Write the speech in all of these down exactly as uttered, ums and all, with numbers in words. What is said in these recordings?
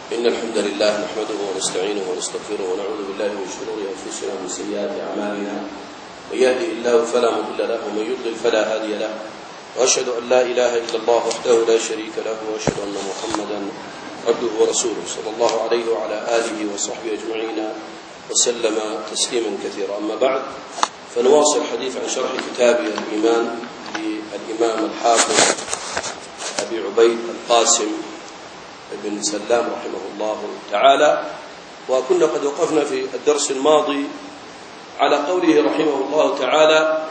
إن الحمد لله نحمده ونستعينه ونستغفره ونعوذ بالله من شرور أنفسنا ومن سيئات أعمالنا. من يهده الله فلا مضل له ومن يضلل فلا هادي له، وأشهد أن لا إله إلا الله وحده لا شريك له، وأشهد أن محمدا عبده ورسوله صلى الله عليه وعلى آله وصحبه أجمعين وسلم تسليما كثيرا. أما بعد، فنواصل الحديث عن شرح كتاب الإيمان للإمام الحافظ أبي عبيد القاسم بن سلام رحمه الله تعالى. وكنا قد وقفنا في الدرس الماضي على قوله رحمه الله تعالى: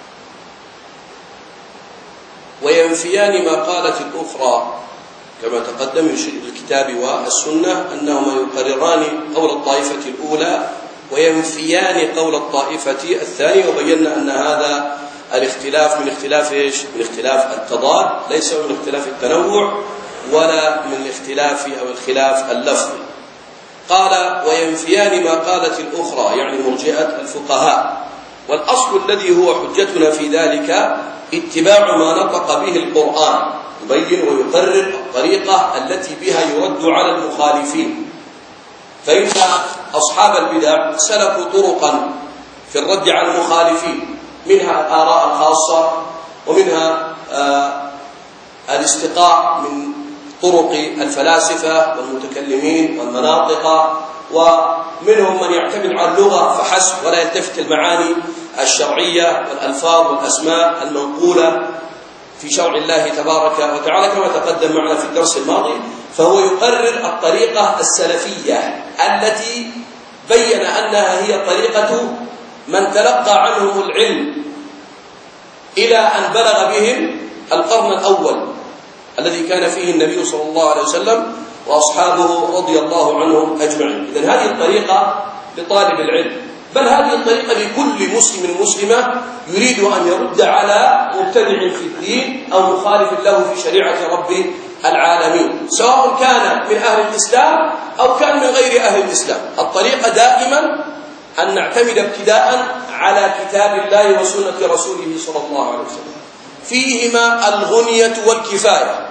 وينفيان ما قالت الأخرى، كما تقدم يشير الكتاب والسنة أنهما يقرران قول الطائفة الأولى وينفيان قول الطائفة الثانية، وبينا أن هذا الاختلاف من اختلاف إيش؟ من اختلاف التضاد، ليس من اختلاف التنوع ولا من الاختلاف أو الخلاف اللفظي. قال: وينفيان ما قالت الأخرى، يعني مرجئة الفقهاء. والأصل الذي هو حجتنا في ذلك اتباع ما نطق به القرآن، يبين ويقرر الطريقة التي بها يرد على المخالفين. فإن أصحاب البدع سلكوا طرقا في الرد على المخالفين، منها الآراء الخاصة، ومنها آه الاستقاء من طرق الفلاسفة والمتكلمين والمناطق، ومنهم من يعتمد على اللغة فحسب ولا يلتفت المعاني الشرعية والألفاظ والأسماء المنقولة في شرع الله تبارك وتعالى كما تقدم معنا في الدرس الماضي. فهو يقرر الطريقة السلفية التي بين أنها هي طريقة من تلقى عنهم العلم إلى أن بلغ بهم القرن الأول الذي كان فيه النبي صلى الله عليه وسلم وأصحابه رضي الله عنهم أجمعين. إذن هذه الطريقة لطالب العلم، بل هذه الطريقة لكل مسلم مسلمة يريد أن يرد على مبتدع في الدين أو مخالف له في شريعة رب العالمين، سواء كان من أهل الإسلام أو كان من غير أهل الإسلام. الطريقة دائما أن نعتمد ابتداء على كتاب الله وسنة رسوله صلى الله عليه وسلم، فيهما الغنية والكفاية.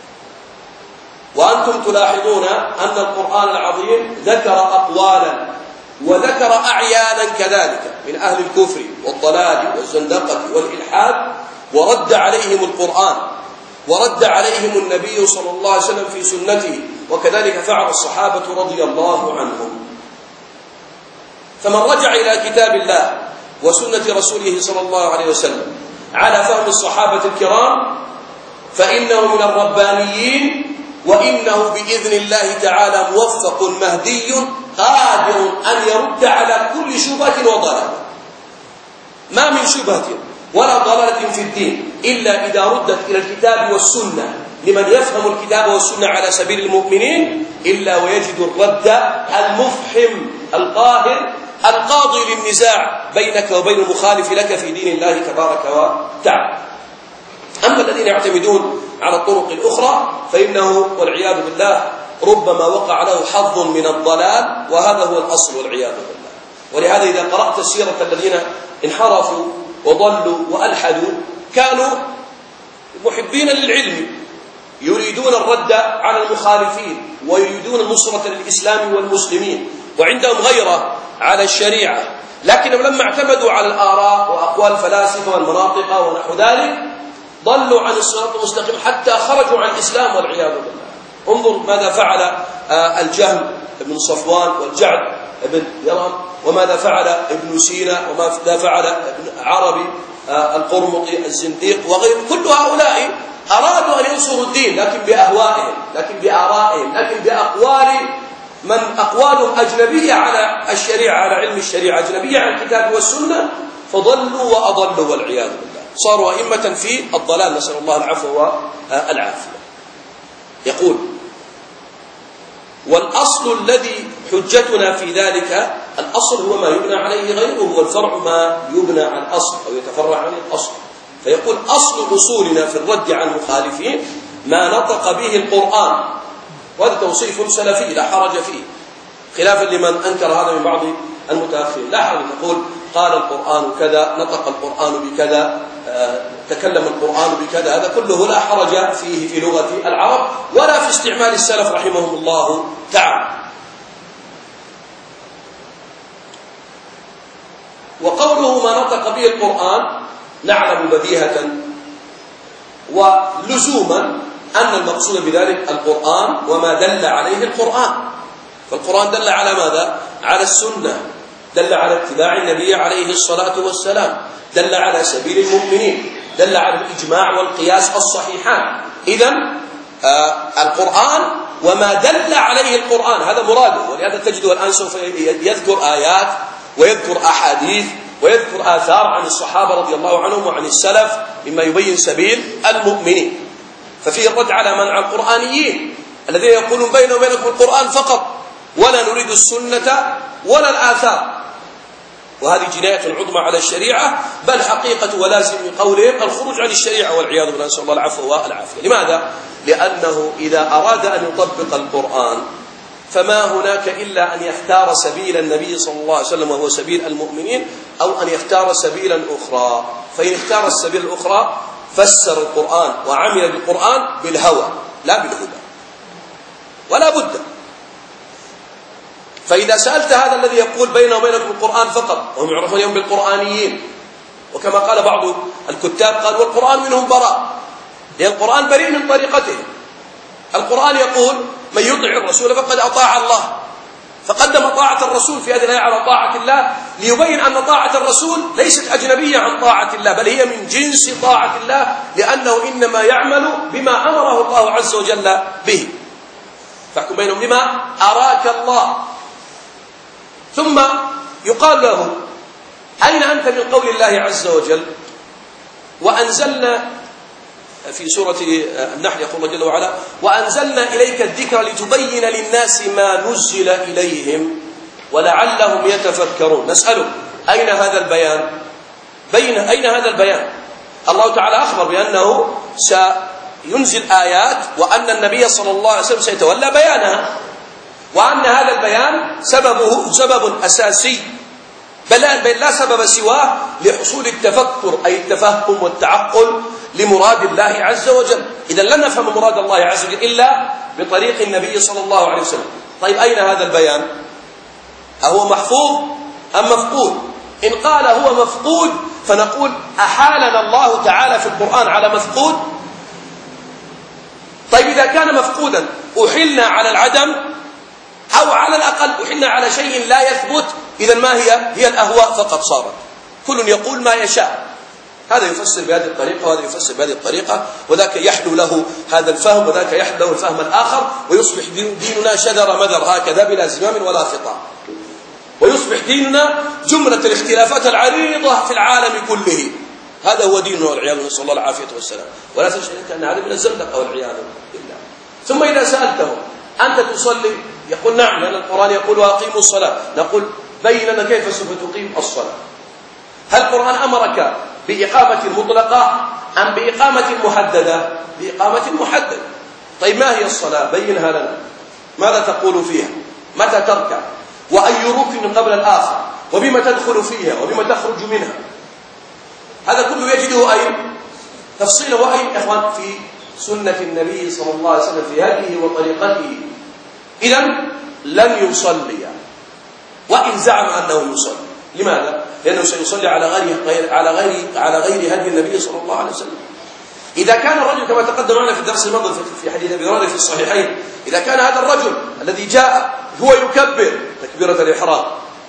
وأنتم تلاحظون أن القرآن العظيم ذكر أقوالا وذكر أعيانا كذلك من أهل الكفر والضلال والزندقة والإلحاد، ورد عليهم القرآن ورد عليهم النبي صلى الله عليه وسلم في سنته، وكذلك فعل الصحابة رضي الله عنهم. فمن رجع إلى كتاب الله وسنة رسوله صلى الله عليه وسلم على فهم الصحابة الكرام فإنه من الربانيين، وإنه بإذن الله تعالى موفق مهدي قادر أن يرد على كل شبهة وضلالة. ما من شبهة ولا ضلالة في الدين إلا إذا ردت إلى الكتاب والسنة لمن يفهم الكتاب والسنة على سبيل المؤمنين، إلا ويجد الرد المفحم القاهر القاضي للنزاع بينك وبين المخالف لك في دين الله تبارك وتعالى. أما الذين يعتمدون على الطرق الأخرى فإنه والعياذ بالله ربما وقع له حظ من الضلال، وهذا هو الأصل والعياذ بالله. ولهذا إذا قرأت سيرة الذين انحرفوا وضلوا وألحدوا كانوا محبين للعلم، يريدون الرد على المخالفين ويريدون النصرة للإسلام والمسلمين، وعندهم غيرة على الشريعة، لكنهم لما اعتمدوا على الآراء وأقوال الفلاسفة والمناطق ونحو ذلك ضلوا عن الصراط المستقيم حتى خرجوا عن الإسلام والعياذ بالله. انظر ماذا فعل الجهم بن صفوان والجعد بن درهم، وماذا فعل ابن سينا، وماذا فعل ابن عربي القرمطي الزنديق وغير. كل هؤلاء أرادوا أن ينصروا الدين لكن بأهوائهم، لكن بآرائهم، لكن بأقوال من أقوالهم أجنبية على الشريعة، على علم الشريعة، أجنبية عن الكتاب والسنة، فضلوا وأضلوا والعياذ بالله، صاروا أئمة في الضلال، نسأل الله العفو والعافية. يقول: والأصل الذي حجتنا في ذلك، الأصل هو ما يبنى عليه غيره، والفرع ما يبنى عن الأصل أو يتفرع عن الأصل. فيقول: أصل أصولنا في الرد عن المخالفين ما نطق به القرآن. وهذا توصيف سلفي لا حرج فيه، خلافا لمن أنكر هذا من بعض المتأخرين. لا حرج، تقول قال القرآن كذا، نطق القرآن بكذا، تكلم القرآن بكذا، هذا كله لا حرج فيه في لغة العرب ولا في استعمال السلف رحمهم الله تعالى. وقوله ما نطق به القرآن نعلم بديهة ولزوما أن المقصود بذلك القرآن وما دل عليه القرآن. فالقرآن دل على ماذا؟ على السنة، دل على اتباع النبي عليه الصلاة والسلام، دل على سبيل المؤمنين، دل على الإجماع والقياس الصحيحان. إذن آه القرآن وما دل عليه القرآن هذا مراده. ولهذا تجد الآن سوف يذكر آيات ويذكر أحاديث ويذكر آثار عن الصحابة رضي الله عنهم وعن السلف مما يبين سبيل المؤمنين. ففيه الرد على منع القرآنيين الذين يقولون بيننا وبينكم القرآن فقط ولا نريد السنة ولا الآثار، وهذه جناية عظمى على الشريعة، بل حقيقة ولازم من قولهم الخروج عن الشريعة والعياذ بالله، نسأل الله العفو والعافية. لماذا؟ لأنه إذا أراد أن يطبق القرآن فما هناك إلا أن يختار سبيل النبي صلى الله عليه وسلم وهو سبيل المؤمنين، أو أن يختار سبيلا أخرى. فإن اختار السبيل الأخرى فسر القرآن وعمل بالقرآن بالهوى لا بالهدى، ولا بد. فإذا سألت هذا الذي يقول بيننا وبينكم القرآن فقط، وهم يعرفون اليوم بالقرآنيين، وكما قال بعض الكتاب قال والقرآن منهم براء، لأن القرآن بريء من طريقتهم. القرآن يقول من يطع الرسول فقد أطاع الله، فقدم طاعة الرسول في هذه الآية على طاعة الله ليبين أن طاعة الرسول ليست أجنبية عن طاعة الله، بل هي من جنس طاعة الله، لأنه إنما يعمل بما أمره الله عز وجل به. فاحكم بينهم بما أراك الله. ثم يقال له أين أنت من قول الله عز وجل؟ وأنزلنا في سورة النحل يقول الله جل وعلا وأنزلنا إليك الذكر لتبين للناس ما نزل إليهم ولعلهم يتفكرون. نسأله أين هذا البيان؟ بين أين هذا البيان؟ الله تعالى أخبر بأنه سينزل آيات وأن النبي صلى الله عليه وسلم سيتولى بيانها، وأن هذا البيان سببه سبب أساسي بل لا سبب سواه لحصول التفكر أي التفهم والتعقل لمراد الله عز وجل. إذا لن نفهم مراد الله عز وجل إلا بطريق النبي صلى الله عليه وسلم. طيب أين هذا البيان؟ أهو محفوظ أم مفقود؟ إن قال هو مفقود فنقول أحالنا الله تعالى في القرآن على مفقود. طيب إذا كان مفقودا أحلنا على العدم، أو على الأقل أحلنا على شيء لا يثبت، إذا ما هي؟ هي الأهواء فقط صارت، كل يقول ما يشاء. هذا يفسر بهذه الطريقة وهذا يفسر بهذه الطريقة، وذاك يحلو له هذا الفهم وذاك يحلو له الفهم الآخر، ويصبح ديننا شذر مذر هكذا بلا زمام ولا خطاب، ويصبح ديننا جملة الاختلافات العريضة في العالم كله. هذا هو ديننا والعياذ بالله، نسأل الله العافية والسلام. ولا تشك أن هذا من الزندقة والعياذ بالله. ثم إذا سألته أنت تصلي؟ يقول نعم، لأن القرآن يقول وأقيموا الصلاة. نقول بين لنا كيف سوف تقيم الصلاة؟ هل القرآن أمرك بإقامة مطلقة أم بإقامة محددة؟ بإقامة محددة. طيب ما هي الصلاة؟ بينها لنا، ماذا تقول فيها؟ متى تركع؟ وأي ركن قبل الآخر؟ وبما تدخل فيها؟ وبما تخرج منها؟ هذا كله يجده أين؟ تفصيله وأين إخوان؟ في سنة النبي صلى الله عليه وسلم في هديه وطريقته. إذن لن يصلي وإن زعم أنه يصلي. لماذا؟ لأنه سيصلي على غير على غير على غير هدي النبي صلى الله عليه وسلم. إذا كان الرجل كما تقدم معنا في الدرس الماضي في حديث أبي هريرة في الصحيحين، إذا كان هذا الرجل الذي جاء هو يكبر تكبيرة الإحرام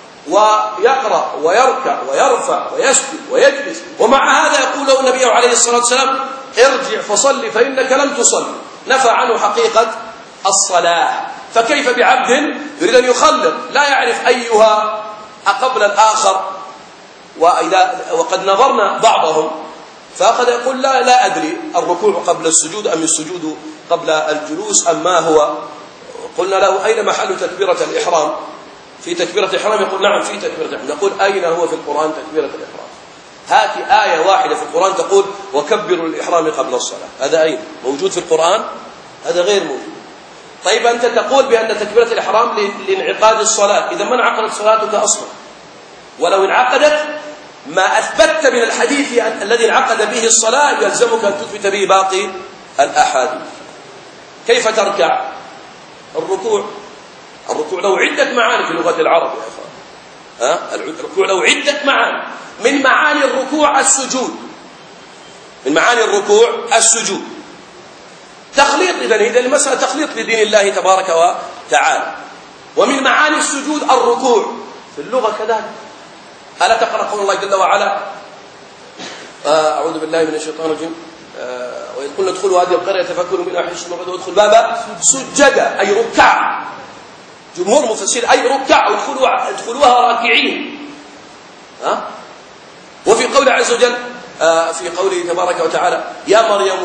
ويقرأ ويركع ويرفع ويسجد ويجلس، ومع هذا يقول له النبي عليه الصلاة والسلام ارجع فصلي فإنك لم تصلي، نفى عنه حقيقة الصلاة. فكيف بعبد يريد أن يخلط لا يعرف أيها قبل الآخر؟ وإذا وقد نظرنا بعضهم فقد يقول لا لا أدري الركوع قبل السجود أم السجود قبل الجلوس أم ما هو. قلنا له أين محل تكبيرة الإحرام؟ في تكبيرة الإحرام؟ يقول نعم في تكبيرة الإحرام. نقول أين هو في القرآن تكبيرة الإحرام؟ هات آية واحدة في القرآن تقول وكبروا الإحرام قبل الصلاة. هذا أين موجود في القرآن؟ هذا غير موجود. طيب أنت تقول بأن تكبيرة الإحرام لانعقاد الصلاة، إذا ما انعقدت صلاتك أصلا، ولو انعقدت ما أثبتت من الحديث الذي انعقد به الصلاة يلزمك أن تثبت به باقي الأحاديث. كيف تركع؟ الركوع الركوع له عدة معاني في لغة العرب يا أخوان. ها؟ الركوع له عدة معاني. من معاني الركوع السجود، من معاني الركوع السجود تخليط، إذن إذا المسألة تخليط لدين الله تبارك وتعالى. ومن معاني السجود الركوع في اللغة كذلك. ألا تقرأ قول الله جل وعلا أعوذ بالله من الشيطان الرجيم وإذ قلنا ادخلوا هذه القرية تفكروا منها حيث شئتم وادخلوا بابا سجدا أي ركع. جمهور مفسرين أي ركع وادخلوها ادخلوها راكعين. ها؟ وفي قول عز وجل في قوله تبارك وتعالى يا مريم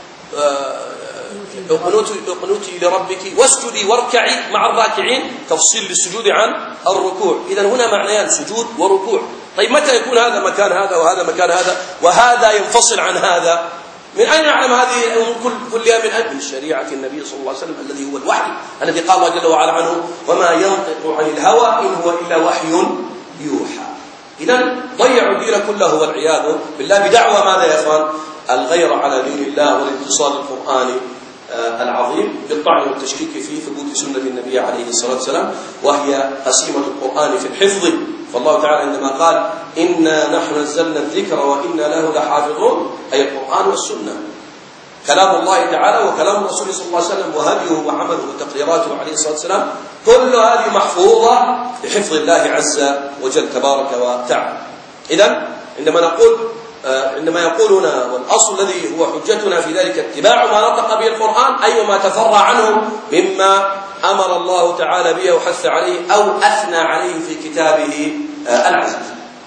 اقنتي لربك واسجدي واركعي مع الراكعين، تفصيل للسجود عن الركوع. إذن هنا معنيان سجود وركوع. طيب متى يكون هذا مكان هذا وهذا مكان هذا وهذا ينفصل عن هذا؟ من أين نعلم هذه الأمور كلها؟ من أجل شريعة النبي صلى الله عليه وسلم الذي هو الوحي الذي قال الله جل وعلا عنه وما ينطق عن الهوى إن هو إلا وحي يوحى. إذن ضيعوا الدين كله والعياذ بالله بدعوى ماذا يا إخوان؟ الغير على دين الله والانتصار للقرآن العظيم بالطعن والتشكيك في ثبوت سنة النبي عليه الصلاة والسلام، وهي قسيمة القرآن في الحفظ. فالله تعالى عندما قال إنا نحن نزلنا الذكر وإنا له لحافظون، أي القرآن والسنة كلام الله تعالى وكلام الرسول صلى الله عليه وسلم وهديه وعمله وتقريراته عليه الصلاة والسلام، كل هذه محفوظة بحفظ الله عز وجل تبارك وتعالى. إذن عندما نقول عندما يقولون والأصل الذي هو حجتنا في ذلك اتباع ما نطق به القرآن، أي وما تفرع عنه مما أمر الله تعالى به وحث عليه أو أثنى عليه في كتابه العزيز.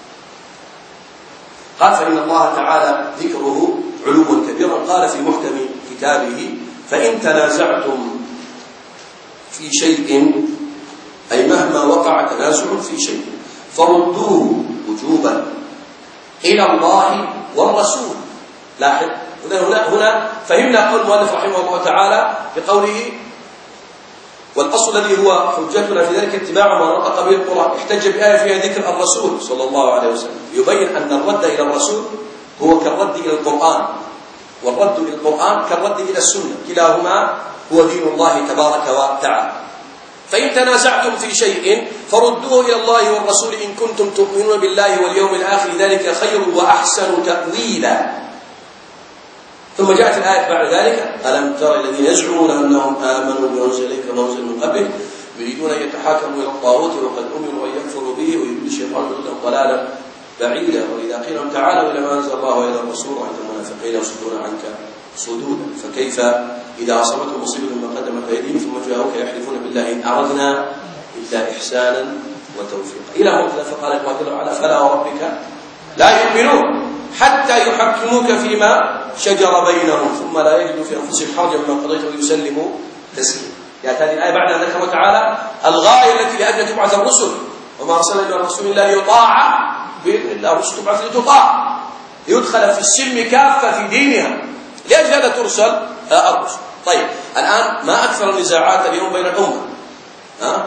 قال فإن الله تعالى ذكره علوا كبيرا، قال في محكم كتابه فإن تنازعتم في شيء، أي مهما وقع تنازع في شيء، فردوه وجوبا إلى الله والرسول. لاحظ هنا هنا فهمنا قول المؤلف رحمه الله تعالى بقوله والأصل الذي هو حجتنا في ذلك اتباع ما نطق به القرآن، احتج بآية فيها ذكر الرسول صلى الله عليه وسلم، يبين أن الرد إلى الرسول هو كالرد إلى القرآن، والرد إلى القرآن كالرد إلى السنة، كلاهما هو دين الله تبارك وتعالى. فإن تنازعتم في شيء فردوه إلى الله والرسول إن كنتم تؤمنون بالله واليوم الآخر ذلك خير وأحسن تأويلا. ثم جاءت الآية بعد ذلك ألم تر الذين يزعمون أنهم آمنوا بما أنزل إليك وما أنزل من قبلك يريدون أن يتحاكموا إلى الطاغوت وقد أمروا أن يكفروا به ويضل الشيطان لهم ضلالا بعيدا وإذا قيل لهم تعالوا إلى ما أنزل الله وإلى الرسول رأيت المنافقين يصدون عنك صدودا فكيف إذا أصابتهم مصيبة ما قدمت أيديهم ثم جاءوك يحلفون بالله إن أردنا إلا إحسانا وتوفيقا إلى موت. فقال الله جل وعلا فلا وربك لا يؤمنون حتى يحكموك فيما شجر بينهم ثم لا يجدوا في أنفسهم حرجا مما قضيت ويسلموا تسليما. يعني هذه الآية بعد أن ذكر تعالى الغاية التي لأجل تبعث الرسل وما أرسلنا من الرسول إلا ليطاع بإذن الله، الرسل تبعث لتطاع ليدخل في السلم كافة في دينها، لأجل هذا ترسل الرسل. طيب الآن ما أكثر النزاعات اليوم بين الأمة، ها؟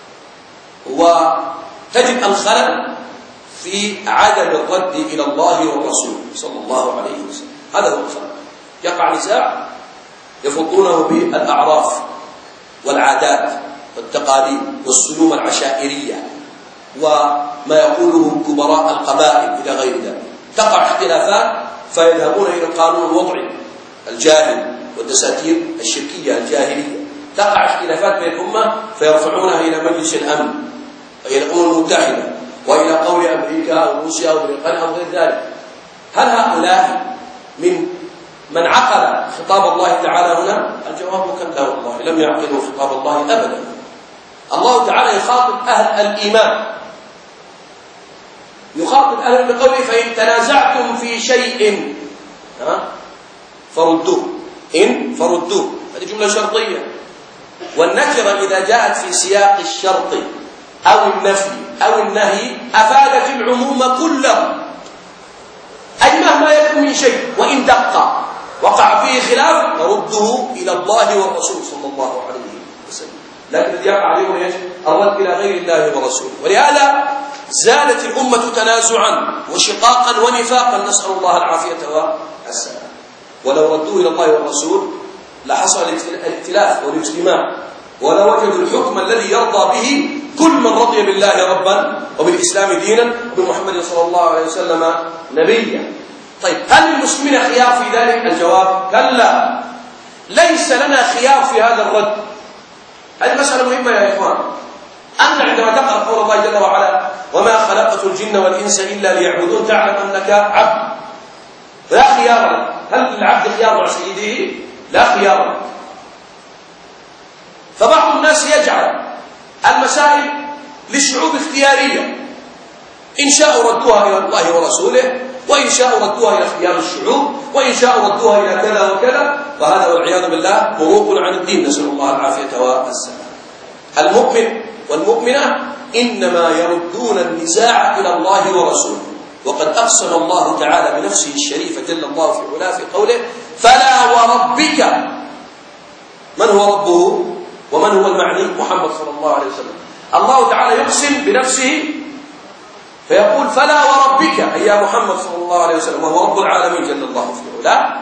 وتجد الخلل في عدم الرد إلى الله والرسول صلى الله عليه وسلم، هذا هو الخلل. يقع نزاع يفضونه بالأعراف والعادات والتقاليد والسلوم العشائرية وما يقوله كبراء القبائل إلى غير ذلك. تقع اختلافات فيذهبون إلى القانون الوضعي الجاهل والدساتير الشركية الجاهلية. تقع اختلافات بين الأمة فيرفعونها إلى مجلس الأمن إلى الأمم المتحدة وإلى قول أمريكا أو روسيا أو بريطانيا أو غير ذلك. هل هؤلاء من من عقل خطاب الله تعالى هنا؟ الجواب كلا والله لم يعقلوا خطاب الله أبدا. الله تعالى يخاطب أهل الإيمان، يخاطب أهل بقوله فإن تنازعتم في شيء فردوه، إن فردوه، هذه جملة شرطية، والنكرة إذا جاءت في سياق الشرط أو النفي أو النهي أفادت العموم كله، أي مهما يكن من شيء وإن دق وقع فيه خلاف فرده إلى الله والرسول صلى الله عليه وسلم. لكن الذي يقع عليهم ايش؟ الرد الى غير الله ورسوله. ولهذا زادت الامه تنازعا وشقاقا ونفاقا، نسال الله العافيه والسلام. ولو ردوه الى الله والرسول لحصل الائتلاف والاجتماع، ولوجدوا الحكم الذي يرضى به كل من رضي بالله ربا وبالاسلام دينا وبمحمد صلى الله عليه وسلم نبيا. طيب هل للمسلمين خيار في ذلك؟ الجواب كلا، ليس لنا خيار في هذا الرد. هذه مسألة مهمة يا إخوان. أنت عندما تقرأ قول الله جل وعلا وما خلقت الجن والإنس إلا ليعبدون تعلم أنك عبد، لا خيار لك. هل للعبد خيار مع سيده؟ لا خيار لك. فبعض الناس يجعل المسائل للشعوب اختيارية، إن شاءوا ردوها إلى الله ورسوله، وإن شاءوا ردوها إلى خيار الشعوب، وإن شاءوا ردوها إلى كذا وكذا، وهذا والعياذ بالله مروق عن الدين، نسأل الله العافية والسلام. المؤمن والمؤمنة إنما يردون النزاع إلى الله ورسوله، وقد أقسم الله تعالى بنفسه الشريفة جل الله في علاه في قوله فلا وربك. من هو ربه ومن هو المعني؟ محمد صلى الله عليه وسلم. الله تعالى يقسم بنفسه فيقول فلا وربك أي يا محمد صلى الله عليه وسلم، وهو رب العالمين جل الله في علاه.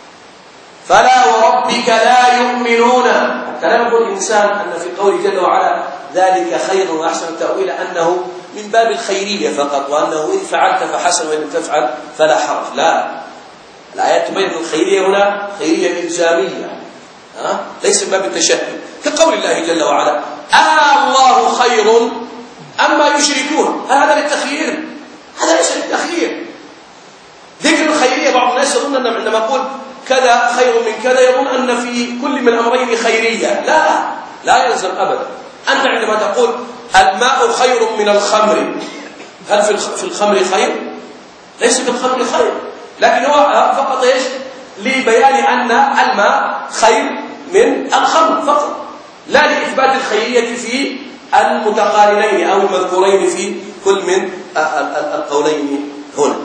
فلا وربك لا يؤمنون، حتى لا يقول الإنسان أن في قوله جل وعلا ذلك خير وأحسن التأويل أنه من باب الخيرية فقط، وأنه إن فعلت فحسن وإن لم تفعل فلا حرج. لا، الآيات تبين الخيرية هنا خيرية إلزامية، ها؟ ليس من باب التشهد، كقول الله جل وعلا آه الله خير أما يشركون. هذا للتخيير؟ هذا ليس للتخيير. ذكر الخيرية بعض الناس يظن أن عندما أقول كذا خير من كذا يظن أن في كل من الأمرين خيرية. لا لا يلزم أبدا. أنت عندما تقول الماء خير من الخمر، هل في الخمر خير؟ ليس في الخمر خير، لكن هو فقط إيش؟ لبيان أن الماء خير من الخمر فقط، لا لإثبات الخيرية في المتقارنين أو المذكورين في كل من القولين هنا.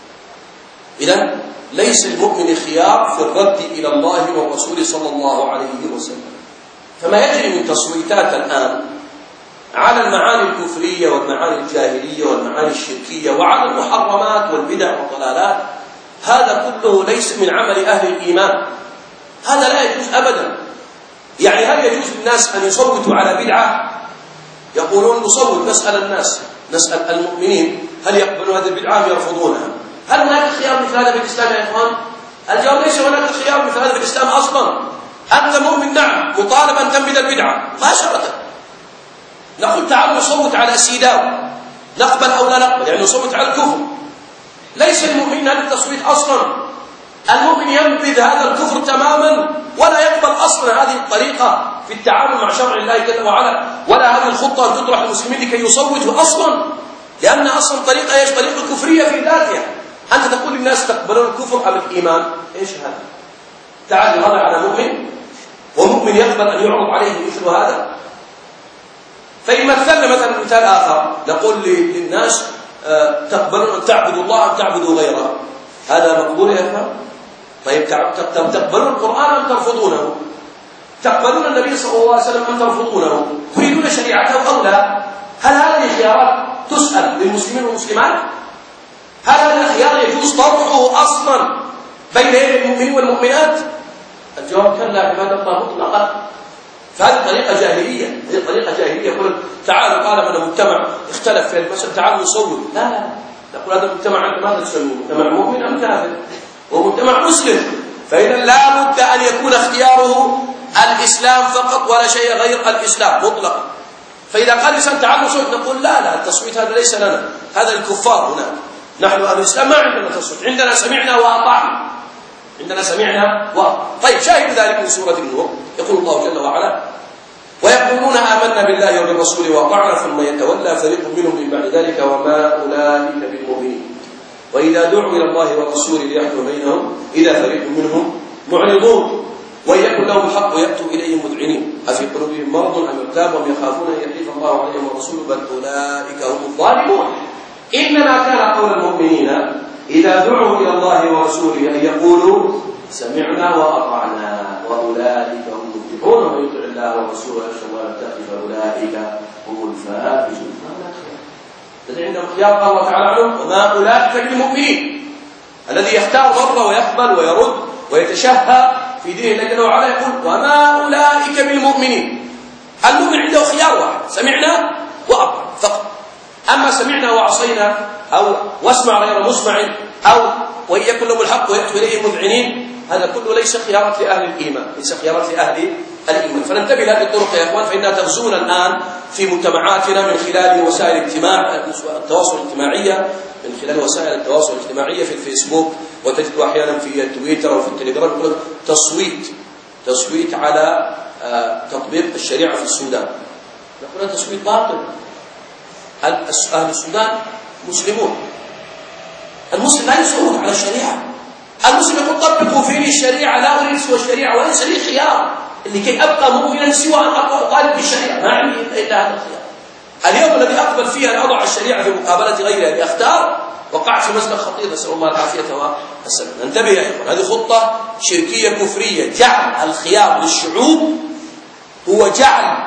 إذن ليس المؤمن خيار في الرد إلى الله والرسول صلى الله عليه وسلم. فما يجري من تصويتات الآن على المعاني الكفرية والمعاني الجاهلية والمعاني الشركية وعلى المحرمات والبدع والضلالات، هذا كله ليس من عمل أهل الإيمان. هذا لا يجوز أبدا. يعني هل يجوز للناس أن يصوتوا على بدعة؟ يقولون نصوت، نسأل الناس، نسأل المؤمنين هل يقبلون هذه البدعة أم يرفضونها؟ هل هناك خيار مثل هذا في الإسلام يا إخوان؟ الجواب ليس هناك خيار مثل هذا في الإسلام أصلا. أنت مؤمن نعم، مطالب أن تنبذ البدعة مباشرة. نقول تعالوا نصوت على سيداو، نقبل أو لا نقبل، يعني نصوت على الكفر. ليس المؤمن هذا التصويت أصلا. المؤمن ينبذ هذا الكفر تماما، ولا يقبل أصلا هذه الطريقة في التعامل مع شرع الله جل وعلا، ولا هذه الخطة أن تطرح المسلمين لكي يصوتوا أصلا، لأن أصلا طريقة ايش؟ طريقة كفرية في ذاتها. أنت تقول للناس تقبلون الكفر أم الإيمان؟ إيش هذا؟ تعال هذا على مؤمن، ومؤمن يقبل أن يعرض عليه مثل هذا. فإن مثلنا مثلا مثال آخر نقول للناس تقبلون أن تعبدوا الله أم تعبدوا غيره، هذا مقبول يا أخوان؟ طيب تقبلون القرآن أم ترفضونه؟ تقبلون النبي صلى الله عليه وسلم أم ترفضونه؟ تريدون شريعته أو لا؟ هل هذه خيارات تسأل للمسلمين والمسلمات؟ هل هذا الخيار يجوز طرحه أصلا بين يدي المؤمنين والمؤمنات؟ الجواب كلا عباد الله مطلقا. فهذه طريقة جاهلية، هذه طريقة جاهلية. يقول تعالوا طالما أن المجتمع اختلف في المسألة تعالوا نصوت. لا لا، نقول هذا المجتمع عند ماذا تسميه؟ مجتمع مؤمن أم كافر؟ ومجتمع مسلم. فإذا لا بد أن يكون اختياره الإسلام فقط ولا شيء غير الإسلام مطلقا. فإذا قال الإنسان تعالوا نصوت نقول لا لا، التصويت هذا ليس لنا، هذا الكفار هناك. نحن أهل الإسلام ما عندنا تصويت، عندنا سمعنا وأطعنا، عندنا سمعنا وأطعنا. طيب شاهد ذلك من سورة النور، يقول الله جل وعلا ويقولون آمنا بالله وبالرسول وأطعنا ثم يتولى فريق منهم من بعد ذلك وما أولئك بالمؤمنين وإذا دعوا إلى الله والرسول ليحكم بينهم إذا فريق منهم معرضون وإن يكن لهم الحق يأتوا إليه مذعنين أفي قلوبهم مرض أم ارتابوا أم يخافون أن يحيف الله عليهم ورسوله بل أولئك هم الظالمون. إنما كان قول المؤمنين إذا دعوا إلى الله ورسوله أن يقولوا سمعنا وأطعنا وأولئك هم المفلحون ومن يطع الله ورسوله ويخشى الله ويتقي فأولئك هم الفائزون. الذي عندهم خيار قال الله تعالى عنهم وما أولئك بالمؤمنين. الذي يختار مرة ويقبل ويرد ويتشهى في دينه الله جل وعلا يقول وما أولئك بالمؤمنين. المؤمن عنده خيار واحد سمعنا وأطعنا فقط. أما سمعنا وعصينا أو واسمع غير مسمع أو وإن يكن لهم الحق ويأتوا إليه مذعنين هذا كله ليس خيارات لأهل الإيمان، ليس خيارات لأهل الإيمان. فننتبه لهذه الطرق يا إخوان فإنها تغزونا الآن في مجتمعاتنا من خلال وسائل الاجتماع التواصل الاجتماعية، من خلال وسائل التواصل الاجتماعية في الفيسبوك، وتجد أحيانا في التويتر أو في التليجرام يقول تصويت تصويت على تطبيق الشريعة في السودان. نقول تصويت باطل. أهل السودان مسلمون، المسلم لا يصوت على الشريعة. المسلم يقول طبقوا فيني الشريعة لا أريد سوى الشريعة وليس لي خيار اللي كي أبقى مؤمنا سوى أن أطالب بالشريعة، ما عندي إلا هذا الخيار. اليوم الذي أقبل فيه أن أضع الشريعة في مقابلة غيرها لأختار وقعت في مسلك خطير نسأل الله العافية والسلامة. ننتبه يا إخوان، هذه خطة شركية كفرية. جعل الخيار للشعوب هو جعل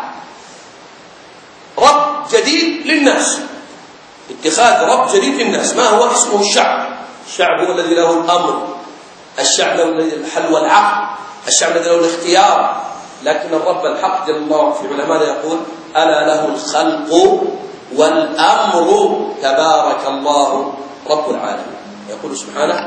رب جديد للناس، اتخاذ رب جديد للناس. ما هو اسمه الشعب؟ الشعب هو الذي له الأمر، الشعب له الحل والعقل، الشعب الذي له الاختيار. لكن الرب الحق جل الله في علماء يقول ألا له الخلق والأمر تبارك الله رب العالمين. يقول سبحانه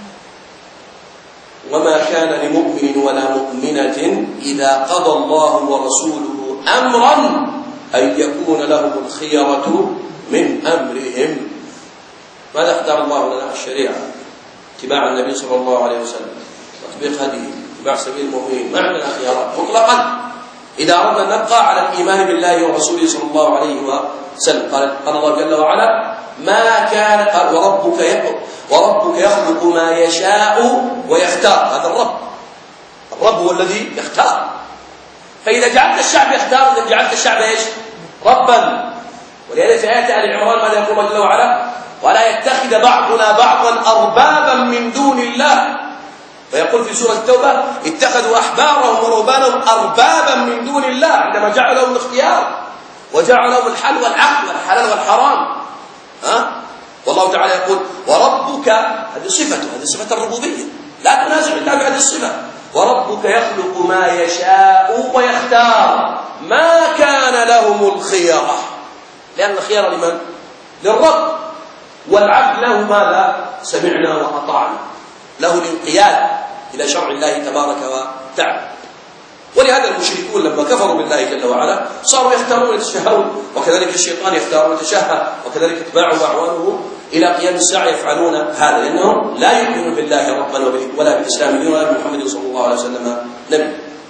وما كان لمؤمن ولا مؤمنة إذا قضى الله ورسوله أمرا أن يكون لهم الخيرة من أمرهم. ماذا اختار الله لنا؟ الشريعة، اتباع النبي صلى الله عليه وسلم، تطبيق هديه، اتباع سبيل المؤمنين. ما عندنا خيارات مطلقا إذا أردنا أن نبقى على الإيمان بالله ورسوله صلى الله عليه وسلم. قال الله جل وعلا ما كان قال وربك يخلق وربك يخلق ما يشاء ويختار. هذا الرب، الرب هو الذي يختار. فإذا جعلت الشعب يختار إذا جعلت الشعب ايش؟ ربا. ولهذا في آية آل عمران ماذا يقول الله جل وعلا؟ ولا يتخذ بعضنا بعضا أربابا من دون الله. ويقول في سورة التوبة اتخذوا أحبارهم ورهبانهم أربابا من دون الله عندما جعلوا لهم الاختيار وجعلوا لهم الحل والعقل والحلال والحرام. ها؟ والله تعالى يقول وربك، هذه صفته، هذه صفة الربوبية لا تنازع إلا بهذه الصفة. وربك يخلق ما يشاء ويختار ما كان لهم الخيرة. لأن الخيرة لمن؟ للرب. والعبد له ماذا؟ سمعنا وأطعنا، له الانقياد إلى شرع الله تبارك وتعالى. ولهذا المشركون لما كفروا بالله جل وعلا صاروا يختارون ويتشهون، وكذلك الشيطان يختار ويتشهى، وكذلك اتباعه واعوانه إلى قيام الساعة يفعلون هذا، لأنهم لا يؤمنون بالله ربا ولا بالإسلام دينا ولا بمحمد صلى الله عليه وسلم نبي.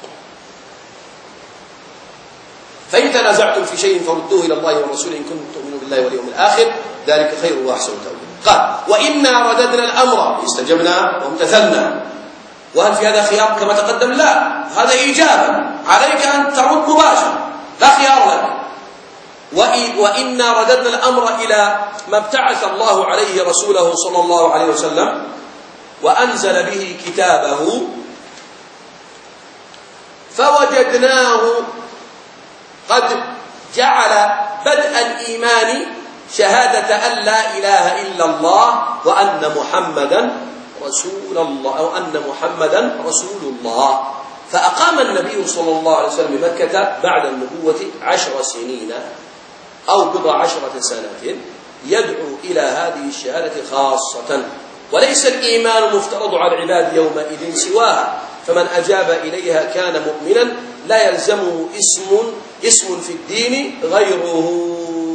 فإن تنازعتم في شيء فردوه إلى الله والرسول إن كنتم تؤمنون بالله واليوم الآخر ذلك خير وأحسن تأويلا. قال وإنا رددنا الأمر، استجبنا وامتثلنا. وهل في هذا خيار كما تقدم؟ لا، هذا إيجابا عليك أن ترد مباشرة، لا خيار لك. وإنا رددنا الأمر إلى ما ابتعث الله عليه رسوله صلى الله عليه وسلم وأنزل به كتابه فوجدناه قد جعل بدء الإيمان شهادة أن لا إله إلا الله وأن محمدا رسول الله أو أن محمدا رسول الله. فأقام النبي صلى الله عليه وسلم بمكة بعد النبوة عشر سنين أو بضع عشرة سنة يدعو إلى هذه الشهادة خاصة، وليس الإيمان مفترض على العباد يومئذ سواها، فمن أجاب إليها كان مؤمنا لا يلزمه اسم اسم في الدين غيره.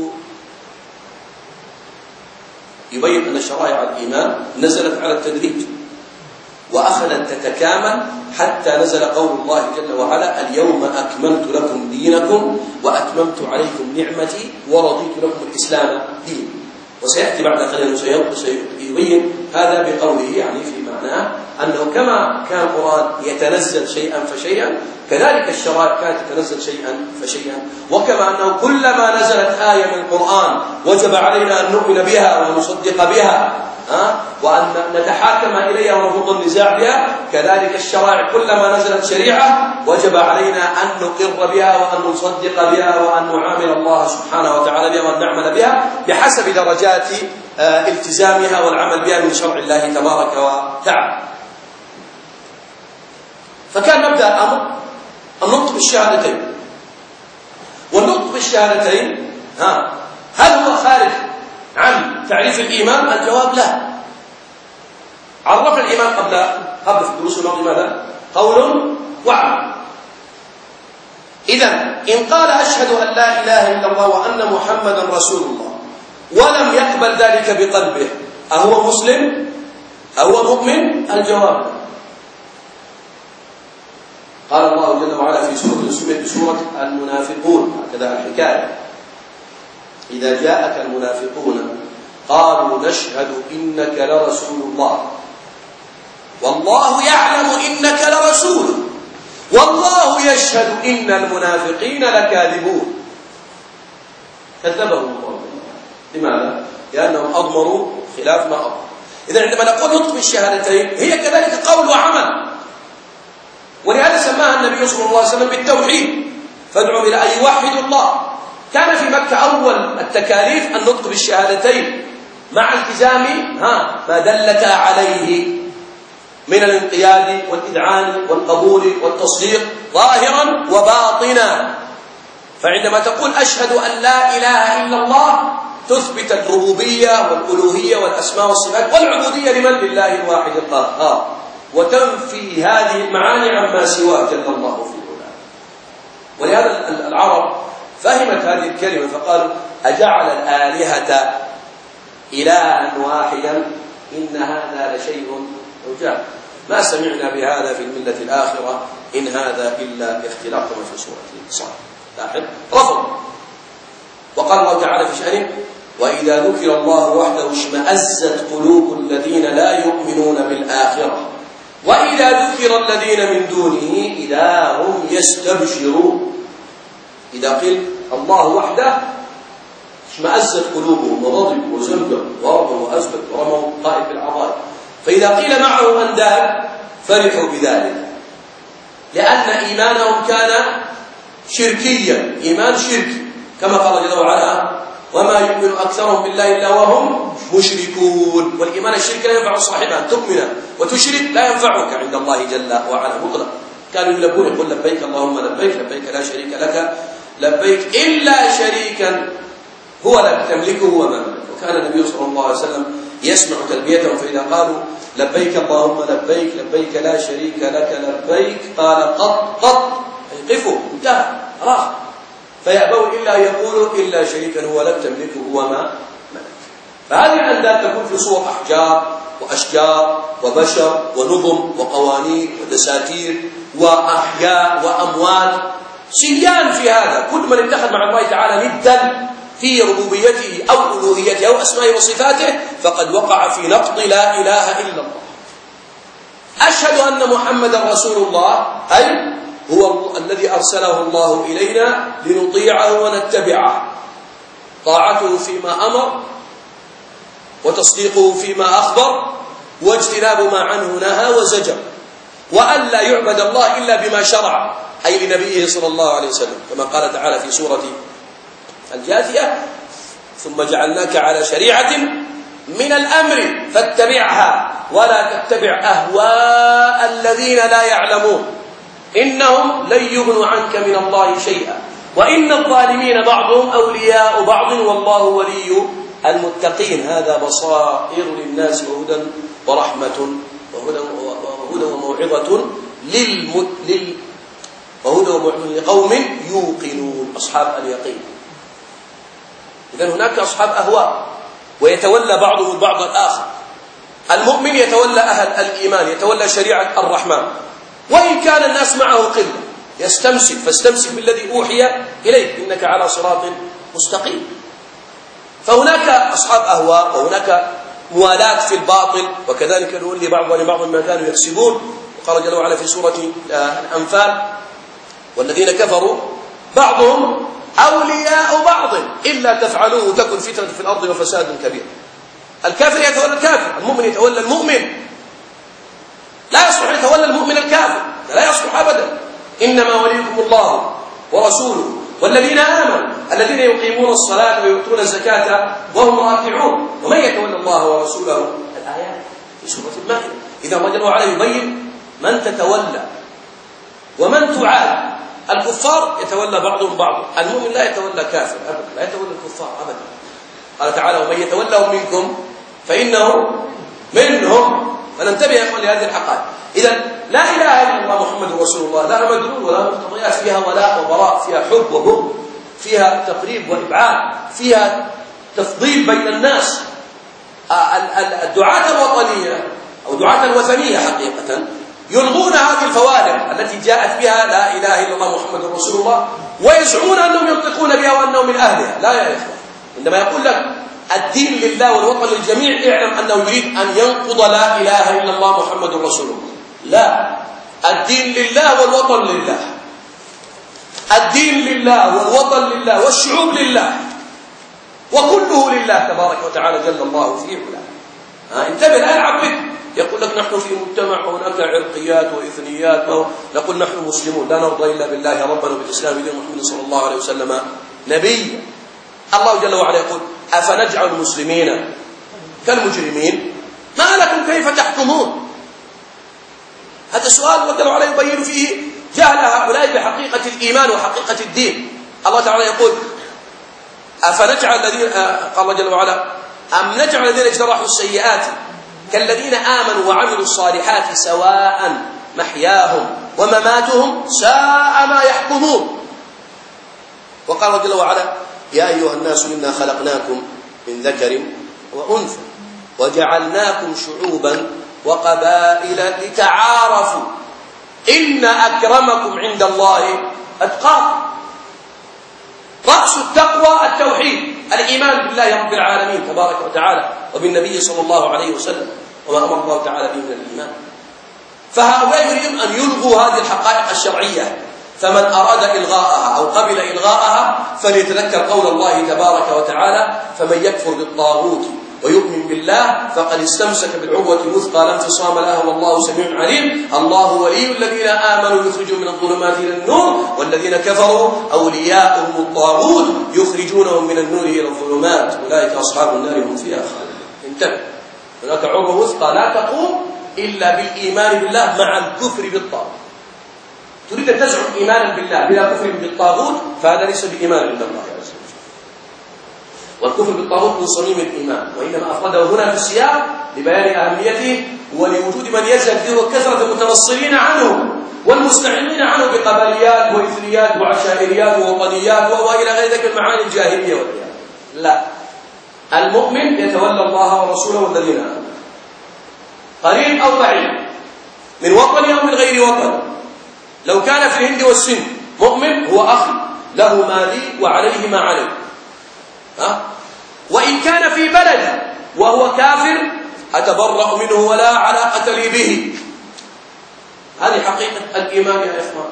يبين أن شرائع الإيمان نزلت على التدريج وأخذت تتكامل حتى نزل قول الله جل وعلا اليوم أكملت لكم دينكم وأتممت عليكم نعمتي ورضيت لكم الإسلام دين. وسيأتي بعد قليل سيبين هذا بقوله، يعني في معناه أنه كما كان القرآن يتنزل شيئا فشيئا كذلك الشرائع كانت تتنزل شيئا فشيئا. وكما أنه كلما نزلت آية من القرآن وجب علينا أن نؤمن بها ونصدق بها ها وأن نتحاكم إليها ونفض النزاع بها. كذلك الشرائع كلما نزلت شريعة وجب علينا أن نقر بها وأن نصدق بها وأن نعامل الله سبحانه وتعالى بها وأن نعمل بها بحسب درجات التزامها والعمل بها من شرع الله تبارك وتعالى. فكان مبدأ الأمر النطق بالشهادتين. والنطق بالشهادتين ها هل هو خارج عن تعريف الإيمان؟ الجواب لا. عرف الإيمان قبل قبل في الدروس الماضية ماذا؟ قول وعمل. إذن إن قال أشهد أن لا إله إلا الله وأن محمدا رسول الله ولم يقبل ذلك بقلبه أهو مسلم؟ أهو مؤمن؟ الجواب لا. قال الله جل وعلا في سورة سميت سورة المنافقون هكذا الحكاية: إذا جاءك المنافقون قالوا نشهد إنك لرسول الله والله يعلم إنك لرسوله والله يشهد إن المنافقين لكاذبون. كذبهم الله. لماذا؟ لأنهم أضمروا خلاف ما أضمر. إذن عندما نقول نطق بالشهادتين هي كذلك قول وعمل، ولهذا سماها النبي صلى الله عليه وسلم بالتوحيد: فادعوا إلى أن يوحدوا الله. كان في مكة أول التكاليف النطق بالشهادتين مع التزام ها ما دلتا عليه من الانقياد والإذعان والقبول والتصديق ظاهرا وباطنا. فعندما تقول أشهد أن لا إله إلا الله تثبت الربوبية والألوهية والأسماء والصفات والعبودية لمن؟ لله الواحد القهار، وتنفي هذه المعاني عما سواه جل الله في علاه. ولهذا العرب فهمت هذه الكلمة فقالوا أجعل الآلهة إلها واحدا إن هذا لشيء عجاب ما سمعنا بهذا في الملة الآخرة إن هذا إلا اختلاق في سورة الإنسان. لاحظ رفض. وقال الله تعالى في شأنه: وإذا ذكر الله وحده اشمأزت قلوب الذين لا يؤمنون بالآخرة وإذا ذكر الذين من دونه إذا هم يستبشرون. إذا قيل الله وحده اشمأزت قلوبهم وغضبوا وزمجروا وأرضوا وأزبد ورموا قائد بالعضائد. فإذا قيل معه أنداد فرحوا بذلك لأن إيمانهم كان شركيا، إيمان شركي، كما قال جل وعلا: وما يؤمن أكثرهم بالله إلا وهم مشركون. والإيمان الشرك لا ينفع صاحبه. أن تؤمن وتشرك لا ينفعك عند الله جل وعلا مطلق. كانوا يلبون يقول لبيك اللهم لبيك لبيك لا شريك لك لبيك إلا شريكا هو لك تملكه وما ملك. وكان النبي صلى الله عليه وسلم يسمع تلبيتهم فإذا قالوا لبيك اللهم لبيك لبيك لا شريك لك لبيك قال قط قط قفوا انتهى خلاص. فيأبوا إلا يقولوا إلا شريكا هو لك تملكه وما ملك. فهذه الأنداد تكون في صور أحجار وأشجار وبشر ونظم وقوانين ودساتير وأحياء وأموال. سيان في هذا كل من اتخذ مع الله تعالى ندا في ربوبيته أو ألوهيته أو أسمائه وصفاته فقد وقع في نقض لا إله إلا الله. أشهد أن محمدا رسول الله أي هو الذي أرسله الله إلينا لنطيعه ونتبعه، طاعته فيما أمر وتصديقه فيما أخبر واجتناب ما عنه نهى وزجر، وأن لا يعبد الله إلا بما شرع أي لنبيه صلى الله عليه وسلم، كما قال تعالى في سورة الجاثية: ثم جعلناك على شريعة من الأمر فاتبعها ولا تتبع أهواء الذين لا يعلمون إنهم لن يغنوا عنك من الله شيئا وإن الظالمين بعضهم أولياء بعض والله ولي المتقين. هذا بصائر للناس وهدى ورحمة وهدى وهدى وموعظة للمت... لل... وهدى وموعظة لقوم يوقنون أصحاب اليقين. إذن هناك أصحاب أهواء ويتولى بعضهم البعض الآخر. المؤمن يتولى أهل الإيمان، يتولى شريعة الرحمن، وإن كان الناس معه قلة يستمسك فاستمسك بالذي أوحي إليك إنك على صراط مستقيم. فهناك أصحاب أهواء وهناك موالاة في الباطل، وكذلك نولي بعض لبعض ما كانوا يكسبون. وقال جل وعلا في سورة الأنفال: والذين كفروا بعضهم أولياء بعض إلا تفعلوه تكن فتنة في الأرض وفساد كبير. الكافر يتولى الكافر، المؤمن يتولى المؤمن. لا يصلح يتولى المؤمن الكافر، لا يصلح أبدا. إنما وليكم الله ورسوله والذين آمنوا الذين يقيمون الصلاة ويؤتون الزكاة وهم راكعون. ومن يتولى الله ورسوله، الآيات في سورة المائدة. إذا الله جل وعلا يبين من تتولى ومن تعاد. الكفار يتولى بعضهم بعضا، المؤمن لا يتولى كافر أبدا، لا يتولى الكفار أبدا. قال تعالى: ومن يتولهم منكم فإنه منهم. فننتبه يا اخوان لهذه الحقائق. إذا لا إله إلا الله محمد رسول الله، لا مدلول ولا مقتضيات، فيها ولاء وبراء، فيها حب وبغض، فيها تقريب وإبعاد، فيها تفضيل بين الناس. الدعاة الوطنية أو دعاة الوثنية حقيقة يلغون هذه الفوارق التي جاءت بها لا إله إلا الله محمد رسول الله، ويزعمون أنهم ينطقون بها وأنهم من أهلها. لا يا إخوان، عندما يقول لك الدين لله والوطن للجميع، اعلم أنه يريد أن ينقض لا إله إلا الله محمد رسول الله. لا، الدين لله والوطن لله، الدين لله والوطن لله والشعوب لله، وكله لله تبارك وتعالى جل الله في علاه. انتبه، لا يلعب بك. يقول لك نحن في مجتمع وهناك عرقيات وإثنيات، نقول نحن مسلمون لا نرضى إلا بالله ربنا وبالإسلام دين محمد صلى الله عليه وسلم نبيا. الله جل وعلا يقول: أفنجعل المسلمين كالمجرمين ما لكم كيف تحكمون. هذا السؤال الله جل وعلا يبين فيه جهل هؤلاء بحقيقة الإيمان وحقيقة الدين. الله تعالى يقول: أفنجعل الذين قال الله جل وعلا: أم نجعل الذين اجترحوا السيئات كالذين آمنوا وعملوا الصالحات سواء محياهم ومماتهم ساء ما يحكمون. وقال الله جل وعلا: يا أيها الناس إنا خلقناكم من ذكر وأنثى وجعلناكم شعوبا وقبائل لتعارفوا إن أكرمكم عند الله أتقاكم. رأس التقوى التوحيد، الإيمان بالله رب العالمين تبارك وتعالى وبالنبي صلى الله عليه وسلم وما أمر الله تعالى به من الإيمان. فهؤلاء يريدون أن يلغوا هذه الحقائق الشرعية، فمن أراد إلغاءها أو قبل إلغاءها فليتذكر قول الله تبارك وتعالى: فمن يكفر بالطاغوت ويؤمن بالله فقد استمسك بالعروة الوثقى لا انفصام لها والله سميع عليم. الله ولي الذين آمنوا يخرجون من الظلمات إلى النور والذين كفروا أولياؤهم الطاغوت يخرجونهم من النور إلى الظلمات أولئك أصحاب النار هم فيها خالدون. انتبه، هناك عروة وثقى لا تقوم إلا بالإيمان بالله مع الكفر بالطاغوت. تريد أن تزعم إيمانا بالله بلا كفر بالطاغوت، فهذا ليس بإيمان عند الله عز وجل. والكفر بالطاغوت من صميم الإيمان، وإنما أفرده هنا في السياق لبيان أهميته ولوجود من يزهد فيه وكثرة المتنصرين عنه والمستعمين عنه بقبليات وإثنيات وعشائريات ووطنيات وإلى غير ذلك المعاني الجاهلية والرياء. لا، المؤمن يتولى الله ورسوله والذين آمنوا، قريب أو بعيد، من وطن أو من غير وطن. لو كان في الهند والسند مؤمن هو أخي، له ما لي وعليه ما عليه. ها؟ وإن كان في بلد وهو كافر أتبرأ منه ولا علاقة لي به. هذه حقيقة الإيمان يا إخوان.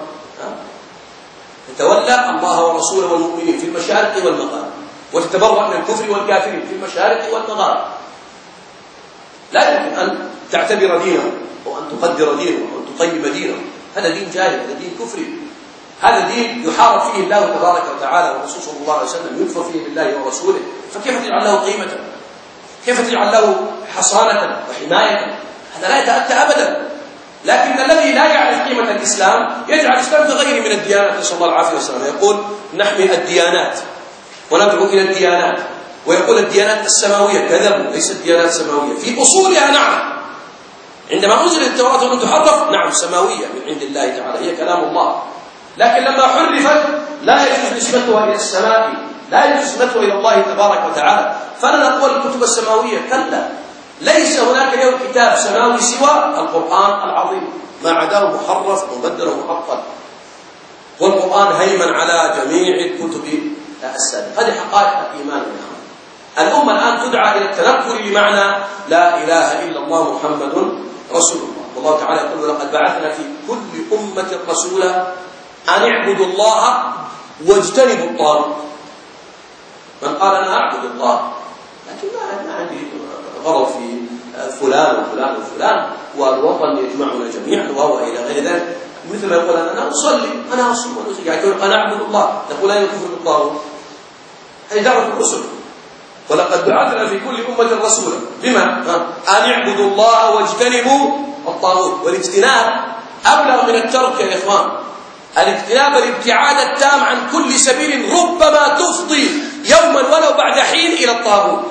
تتولى الله ورسوله والمؤمنين في المشارق والمغارب، وتتبرأ من الكفر والكافرين في المشارق والمغارب. لا يمكن أن تعتبر دينه وأن تقدر دينه وأن تقيم دينه. هذا دين جاهل، هذا دين كفري، هذا دين يحارب فيه الله تبارك وتعالى والرسول صلى الله عليه وسلم يكفر فيه بالله ورسوله. فكيف تجعل له قيمة؟ كيف تجعل له حصانة وحماية؟ هذا لا يتأتى أبدا. لكن الذي لا يعرف قيمة الإسلام يجعل الإسلام كغيره من الديانات، نسأل الله العافية والسلامة. يقول نحمي الديانات وندعو إلى الديانات، ويقول الديانات السماوية. كذب، ليست ديانات سماوية في أصولها. نعم، عندما أنزلت التوراة ولم تحرف، نعم سماوية من عند الله تعالى، هي كلام الله. لكن لما حرفت لا يجوز نسبتها إلى السماء، لا يجوز نسبتها إلى الله تبارك وتعالى. فلا نقول الكتب السماوية، كلا، ليس هناك اليوم كتاب سماوي سوى القرآن العظيم، ما عداه محرف مبدل ومعطل. والقرآن هيمن على جميع الكتب السابقة. هذه حقائق الإيمان. الأمة الآن تدعى إلى التنكر بمعنى لا إله إلا الله محمد رسول الله. والله تعالى يقول لقد بعثنا في كل أمة رسولا أن اعبدوا الله واجتنبوا الطاغوت. من قال أنا أعبد الله لكن ما عندي نتقرب في فلان وفلان وفلان والوطن يجمعنا جميعا وهو إلى غير ذلك، مثل ما يقول أنا أصلي أنا أصوم أنا أصلي يعني أنا أعبد الله، نقول أين الكفر بالطاغوت؟ هذه دعوة الرسل، ولقد بعثنا في كل أمة رسولا بما أن اعبدوا الله واجتنبوا الطاغوت، والاجتناب أبلغ من الترك يا إخوان. الاجتناب الابتعاد التام عن كل سبيل ربما تفضي يوما ولو بعد حين إلى الطاغوت،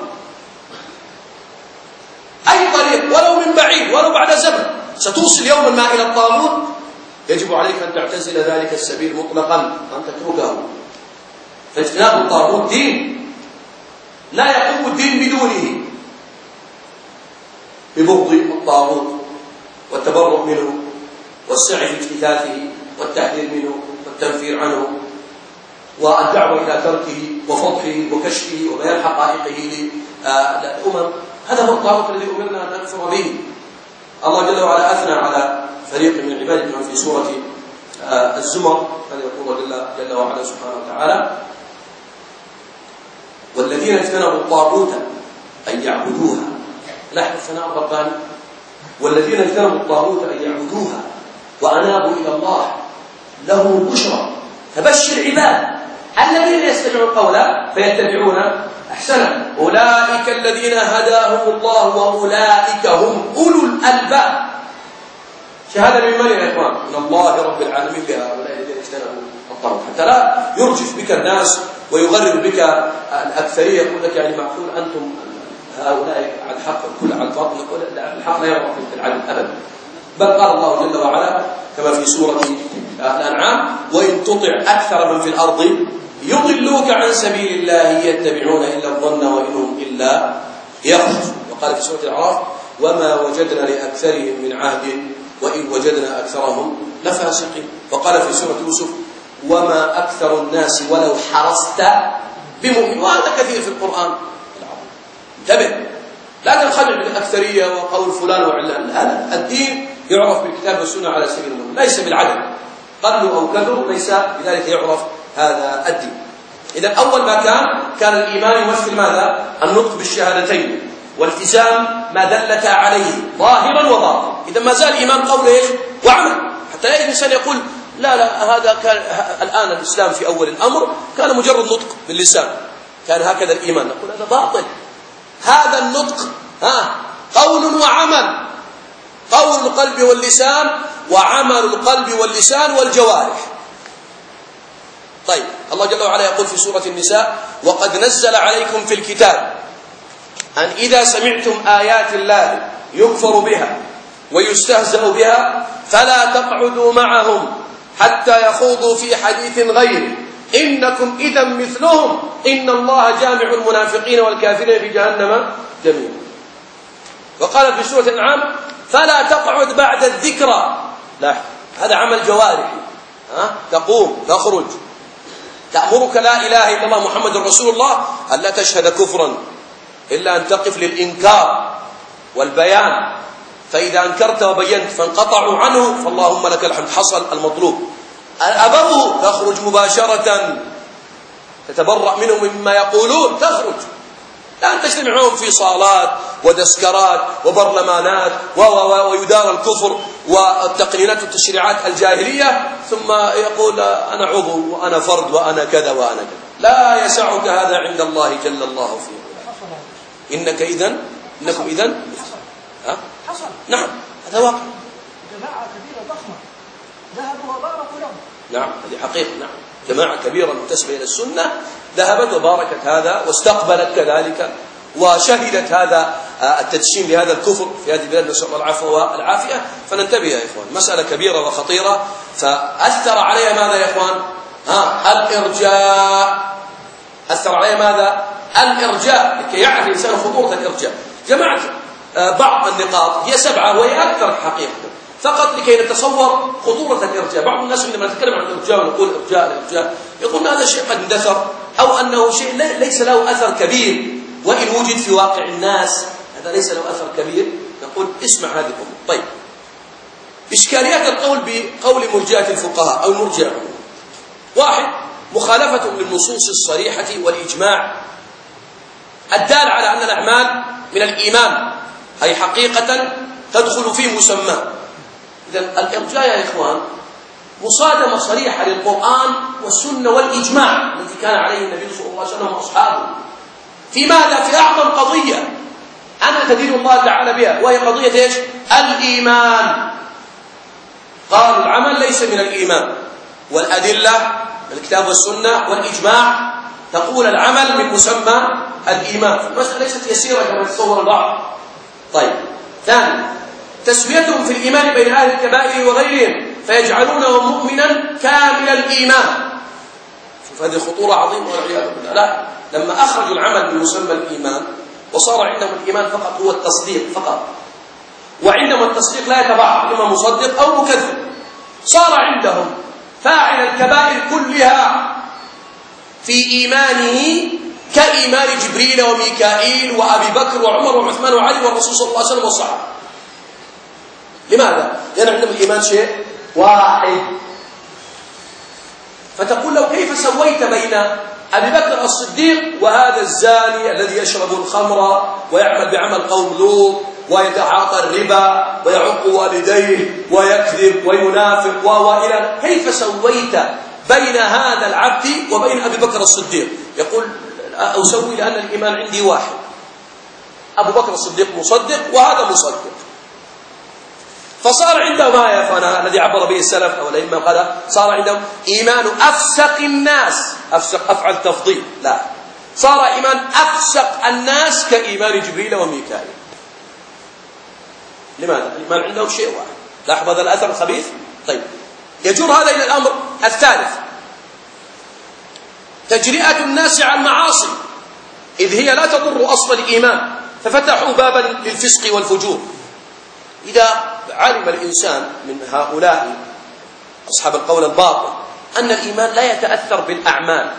أي طريق ولو من بعيد ولو بعد زمن ستوصل يوما ما إلى الطاغوت، يجب عليك أن تعتزل ذلك السبيل مطلقا، أن تتركه. فاجتناب الطاغوت دين لا يقوم الدين بدونه، ببغض الطاغوت والتبرؤ منه والسعي في اجتثاثه والتحذير منه والتنفير عنه والدعوة إلى تركه وفضحه وكشفه وبيان حقائقه للأمم. هذا هو الطاغوت الذي أمرنا أن نكفر به. الله جل وعلا أثنى على فريق من عباده في سورة الزمر، هذا يقول جل وعلا سبحانه وتعالى: والذين اجتنبوا الطاغوت أن يعبدوها. لاحظ الثناء الرباني: والذين اجتنبوا الطاغوت أن يعبدوها وأنابوا إلى الله لهم البشرى. فبشر العباد الذين يستمعون القول فيتبعون أحسنه أولئك الذين هداهم الله وأولئك هم أولو الألباب. شهادة من من يا إخوان؟ من الله رب العالمين بهؤلاء الذين اجتنبوا الطاغوت، حتى لا يرجف بك الناس ويغرر بك الأكثرية، يقول لك يعني معقول أنتم هؤلاء على الحق والكل على الباطل؟ نقول الحق لا يرى في العدل أبدا، بل قال الله جل وعلا كما في سورة الأنعام: وإن تطع أكثر من في الأرض يضلوك عن سبيل الله يتبعون إلا الظن وإن هم إلا يخرجون. وقال في سورة الأعراف: وما وجدنا لأكثرهم من عهد وإن وجدنا أكثرهم لفاسقين. وقال في سورة يوسف: وما أكثر الناس ولو حرصت بمؤمن. وهذا كثير في القرآن. انتبه، لا تنخدع بالأكثرية وقول فلان وعلان، لا لا، الدين يعرف بالكتاب والسنة على سبيل المثال، ليس بالعدل، قلوا أو كثروا ليس بذلك يعرف هذا الدين. إذا أول ما كان كان الإيمان يمثل ماذا؟ النطق بالشهادتين والتزام ما دلت عليه ظاهرا وباطنا. إذا ما زال الإيمان قول إيش؟ وعمل، حتى لا الإنسان يقول لا لا هذا كان الآن الإسلام في أول الأمر كان مجرد نطق باللسان، كان هكذا الإيمان، نقول هذا باطل. هذا النطق ها قول وعمل، قول القلب واللسان وعمل القلب واللسان والجوارح. طيب، الله جل وعلا يقول في سورة النساء: وقد نزل عليكم في الكتاب أن إذا سمعتم آيات الله يكفر بها ويستهزأ بها فلا تقعدوا معهم حتى يخوضوا في حديث غيره إنكم إذا مثلهم إن الله جامع المنافقين والكافرين في جهنم جميعا. وقال في سورة الأنعام: فلا تقعد بعد الذكرى. لا، هذا عمل جوارحي، ها؟ تقوم تخرج، تأمرك لا إله إلا الله محمد رسول الله أن لا تشهد كفرا إلا أن تقف للإنكار والبيان، فإذا أنكرت وبينت فانقطعوا عنه فاللهم لك الحمد، حصل المطلوب. أبوه تخرج مباشرة، تتبرأ منهم مما يقولون، تخرج، لا أن تجتمع معهم في صالات ودسكرات وبرلمانات ويدار الكفر والتقنينات والتشريعات الجاهلية، ثم يقول أنا عضو وأنا فرد وأنا كذا وأنا كذا. لا يسعك هذا عند الله جل الله فيه. إنك إذن إنكم إذن ها؟ حصل. نعم، هذا واقع. جماعة كبيرة ضخمة ذهبوا وباركوا لهم. نعم، هذه حقيقة. نعم، جماعة كبيرة منتسبة إلى السنة ذهبت وباركت هذا واستقبلت كذلك وشهدت هذا التدشين لهذا الكفر في هذه البلاد، نسأل الله العفو والعافية. فننتبه يا إخوان، مسألة كبيرة وخطيرة. فأثر عليها ماذا يا إخوان؟ ها الإرجاء. أثر عليها ماذا؟ الإرجاء، لكي يعرف الإنسان خطورة الإرجاء. جمعت بعض النقاط، هي سبعة وهي أكثر حقيقة، فقط لكي نتصور خطورة الإرجاء. بعض الناس عندما نتكلم عن الإرجاء ونقول إرجاء الإرجاء يقول هذا شيء قد اندثر، أو أنه شيء ليس له أثر كبير، وإن وجد في واقع الناس هذا ليس له أثر كبير. نقول اسمع هذه الأمور. طيب، إشكاليات القول بقول مرجئة الفقهاء أو المرجئة: واحد، مخالفة للنصوص الصريحة والإجماع الدال على أن الأعمال من الإيمان، أي حقيقة تدخل في مسماه. إذن الإرجاء يا إخوان مصادمة صريحة للقرآن والسنة والإجماع الذي كان عليه النبي صلى الله عليه وسلم وأصحابه. في ماذا؟ في أعظم قضية أنا تدين الله تعالى بها، وهي قضية إيش؟ الإيمان. قالوا العمل ليس من الإيمان، والأدلة الكتاب والسنة والإجماع تقول العمل من مسمى الإيمان. المسألة ليست يسيرة كما يتصور البعض. طيب، ثاني تسويتهم في الإيمان بين أهل الكبائر وغيرهم فيجعلونه مؤمنا كامل الإيمان. شوف هذه خطورة عظيمة والعياذ بالله. لا، لما أخرجوا العمل من مسمى الإيمان وصار عندهم الإيمان فقط هو التصديق فقط، وعندما التصديق لا يتبعض إما مصدق أو مكذب، صار عندهم فاعل الكبائر كلها في إيمانه كإيمان جبريل وميكائيل وأبي بكر وعمر وعثمان وعلي والرسول صلى الله عليه وسلم والصحابة. لماذا؟ لأن عندهم الإيمان شيء واحد. فتقول له كيف سويت بين أبي بكر الصديق وهذا الزاني الذي يشرب الخمر ويعمل بعمل قوم لوط ويتعاطى الربا ويعق والديه ويكذب وينافق وإلى، كيف سويت بين هذا العبد وبين أبي بكر الصديق؟ يقول أسوي لأن الإيمان عندي واحد، أبو بكر الصديق مصدق وهذا مصدق. فصار عندهم ما يا أخوانا الذي عبر به السلف أو الأئمة قال صار عندهم إيمان أفسق الناس. أفسق أفعل تفضيل، لا، صار إيمان أفسق الناس كإيمان جبريل وميكائيل. لماذا؟ الإيمان عندهم شيء واحد. لاحظ هذا الأثر الخبيث. طيب، يجر هذا إلى الأمر الثالث، تجرئة الناس على المعاصي، إذ هي لا تضر أصل الإيمان، ففتحوا بابا للفسق والفجور. إذا علم الإنسان من هؤلاء أصحاب القول الباطل أن الإيمان لا يتأثر بالأعمال،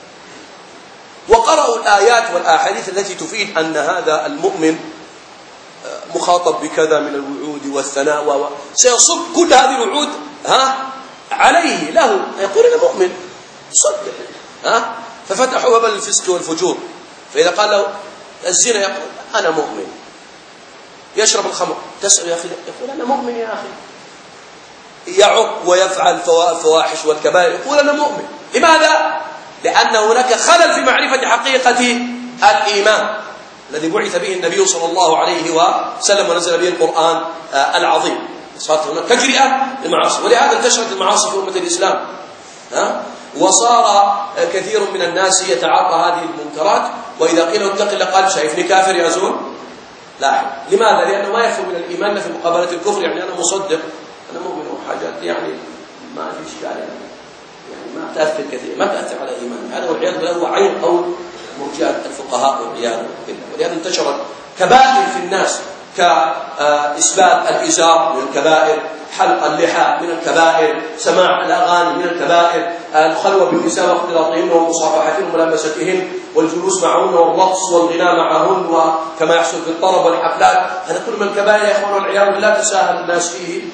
وقرأوا الآيات والأحاديث التي تفيد أن هذا المؤمن مخاطب بكذا من الوعود والثناء و... سيصب كل هذه الوعود ها عليه له، يقول أنا مؤمن صدق ها. ففتحوا باب الفسق والفجور. فإذا قال له الزنا يقول أنا مؤمن، يشرب الخمر تسأل يا أخي يقول أنا مؤمن يا أخي، يعق ويفعل الفواحش والكبائر يقول أنا مؤمن. لماذا؟ لأن هناك خلل في معرفة حقيقة الإيمان الذي بعث به النبي صلى الله عليه وسلم ونزل به القرآن العظيم. صارت هناك تجرئة للمعاصي، ولهذا انتشرت المعاصي في أمة الإسلام ها؟ وصار كثير من الناس يتعاطى هذه المنكرات، وإذا قيل اتق الله قال شايفني كافر يا زول. لا، لماذا؟ لأنه ما يفهم من الإيمان في مقابلة الكفر. يعني أنا مصدق أنا مؤمن وحاجات يعني ما في إشكال، يعني ما تأثر كثير، ما تأثر على الإيمان. هذا والعياذ بالله هو عين قول مرجئة الفقهاء والعياذ بالله. ولهذا انتشرت كبائر في الناس كإسباب الإزار من الكبائر، حلق اللحى من الكبائر، سماع الأغاني من الكبائر، الخلوة بالنساء واختلاطهن ومصافحتهن وملامستهن والجلوس معهن والرقص والغناء معهن وكما يحصل في الطرب والحفلات. هذا كل من الكبائر يا اخوان والعياذ بالله تساهل الناس فيه،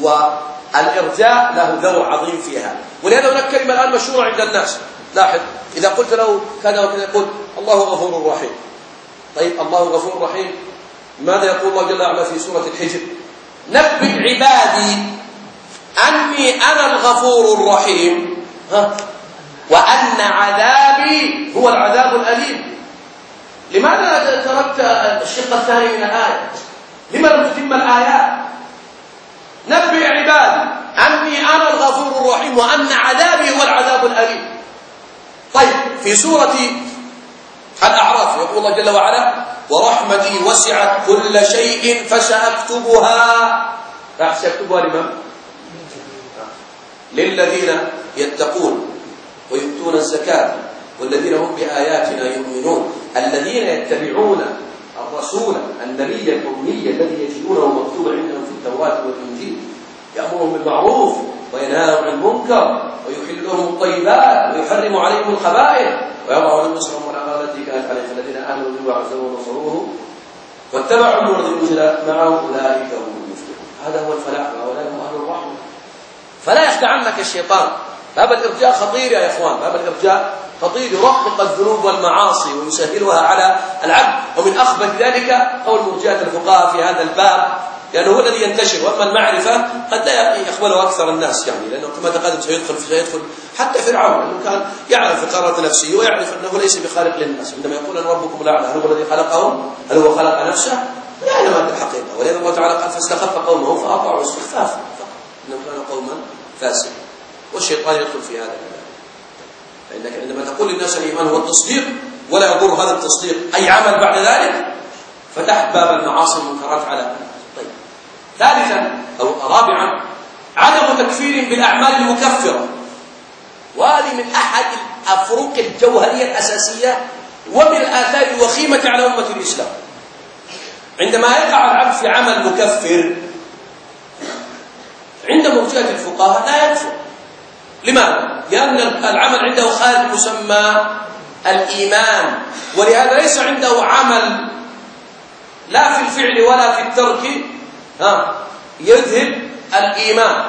والارجاء له ذو عظيم فيها. ولهذا هناك كلمة الآن مشهورة عند الناس. لاحظ إذا قلت له كذا وكذا يقول الله غفور رحيم. طيب الله غفور رحيم، ماذا يقول الله جل وعلا في سورة الحجر؟ نبئ عبادي أني أنا الغفور الرحيم ها؟ وأن عذابي هو العذاب الأليم. لماذا تركت الشق الثاني من الآية؟ لما لم تتم الآيات؟ نبئ عبادي أني أنا الغفور الرحيم وأن عذابي هو العذاب الأليم. طيب في سورة الأعراف يقول الله جل وعلا ورحمتي وسعت كل شيء فسأكتبها. فسأكتبها لمن؟ للذين يتقون ويؤتون الزكاة والذين هم بآياتنا يؤمنون الذين يتبعون الرسول النبي الأمي الذي يجدونه مكتوبا عندهم في التوراة والإنجيل يأمرهم بالمعروف وينهاهم عن المنكر ويحل لهم الطيبات ويحرم عليهم الخبائث ويضع عنهم نصرهم والأغلال التي كانت عليهم الذين آمنوا به وعزروه ونصروه واتبعوا النور الذي أنزل معه أولئك هم المفلحون. هذا هو الفلاح وأولئك هم أهل الرحمة. فلا يخدعنك الشيطان. باب الإرجاء خطير يا إخوان، باب الإرجاء خطير يرقق الذنوب والمعاصي ويسهلها على العبد. ومن أخبث ذلك قول مرجئة الفقهاء في هذا الباب، لأنه هو الذي ينتشر. وأما المعرفة قد لا يقبله أكثر الناس، يعني لأنه كما تقدم سيدخل سيدخل حتى فرعون، لأنه كان يعرف قرارة نفسه ويعرف أنه ليس بخالق للناس. عندما يقول أن ربكم الأعلى، هل هو الذي خلقهم؟ هل هو خلق نفسه؟ لا يعلم هذه الحقيقة. ولذا الله تعالى قال فاستخف قومه فأطاعوا استخفافا فقط، إنهم كانوا قوما فاسقين. والشيطان يدخل في هذا الباب. فإنك عندما تقول للناس الإيمان هو التصديق ولا يضر هذا التصديق أي عمل بعد ذلك، فتحت باب المعاصي والمنكرات على. طيب، ثالثا أو رابعا عدم تكفير بالأعمال المكفرة، وهذه من أحد الفروق الجوهرية الأساسية ومن الآثار الوخيمة على أمة الإسلام. عندما يقع العبد في عمل مكفر عند مرجئة الفقهاء لا يكفر. لماذا؟ لأن العمل عنده خارج مسمى الإيمان، ولهذا ليس عنده عمل لا في الفعل ولا في الترك ها يذهب الإيمان.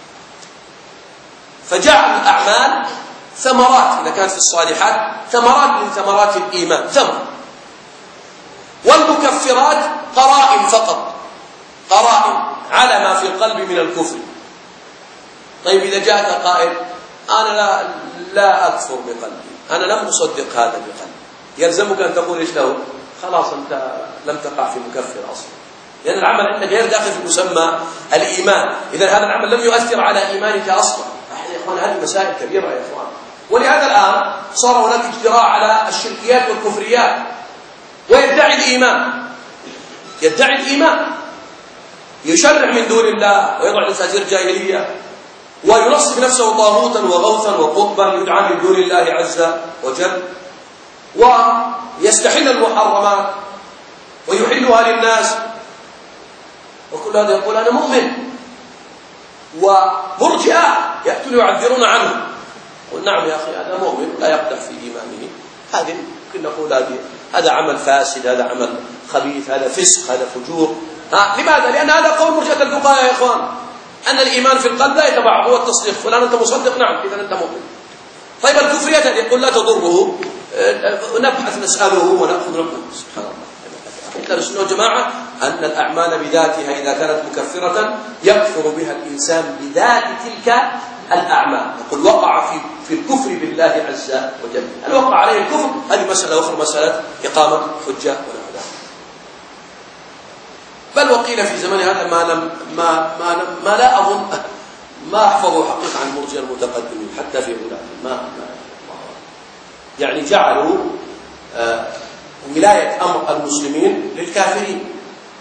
فجعل الأعمال ثمرات إذا كانت في الصالحات، ثمرات من ثمرات الإيمان، ثمر. والمكفرات قرائن فقط، قرائن على ما في القلب من الكفر. طيب، إذا جاءك قائل أنا لا, لا أكفر بقلبي، أنا لم أصدق هذا بقلبي، يلزمك أن تقول إيش له؟ خلاص أنت لم تقع في مكفر أصلا، لأن العمل عندك غير داخل في مسمى الإيمان. إذا هذا العمل لم يؤثر على إيمانك أصلا. يا إخوان هذه مسائل كبيرة يا إخوان. ولهذا الآن صار هناك اجتراء على الشركيات والكفريات، ويدعي الإيمان، يدعي الإيمان، يشرع من دون الله ويضع لساتير جاهلية وينصب نفسه طاغوتا وغوثا وقطبا يدعى من دون الله عز وجل، ويستحل المحرمات ويحلها للناس، وكل هذا يقول أنا مؤمن. ومرجئة يأتون يعذرون عنه، قل نعم يا أخي هذا مؤمن لا يقدح في إيمانه، هذه يمكن نقول هذه هذا عمل فاسد، هذا عمل خبيث، هذا فسق، هذا فجور. ها لماذا؟ لأن هذا قول مرجئة الفقهاء يا إخوان، أن الإيمان في القلب لا يتبع هو التصديق. فلان أنت مصدق؟ نعم، إذا أنت مؤمن. طيب الكفريات هذه يقول لا تضره، نبحث نسأله ونأخذ رقم. سبحان الله. أهل السنة والجماعة أن الأعمال بذاتها إذا كانت مكفرة يكفر بها الإنسان بذات تلك الأعمال. يقول وقع في في الكفر بالله عز وجل. هل وقع عليه الكفر؟ هذه مسألة أخرى، مسألة إقامة حجة ونحو ذلك. بل وقيل في زمن هذا ما لم ما ما, ما لا أظن ما أحفظوا حقيقة عن المرجئة المتقدمين حتى في بلاد ما, ما يعني جعلوا آه ولاية أمر المسلمين للكافرين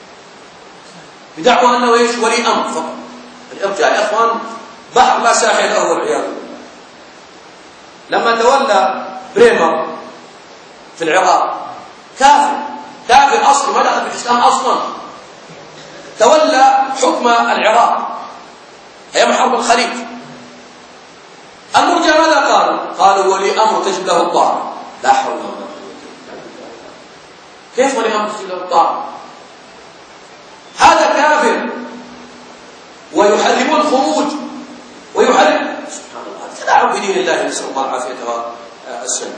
بدعوى أنه إيش؟ ولي أمر فقط. الإرجاء يا إخوان بحر لا ساحل له والعياذ بالله. لما تولى بريمر في العراق كافر كافر أصلي ما دخل في الإسلام أصلا، تولى حكم العراق أيام حرب الخليج. المرجئة ماذا قالوا؟ قالوا ولي أمر تجب له الطاعة. لا حول ولا قوة. كيف ولي أمر تجب له الطاعة؟ هذا كافر ويحرمون الخروج ويحرم. سبحان الله، تلاعب بدين الله، نسأل الله العافية والسلامة.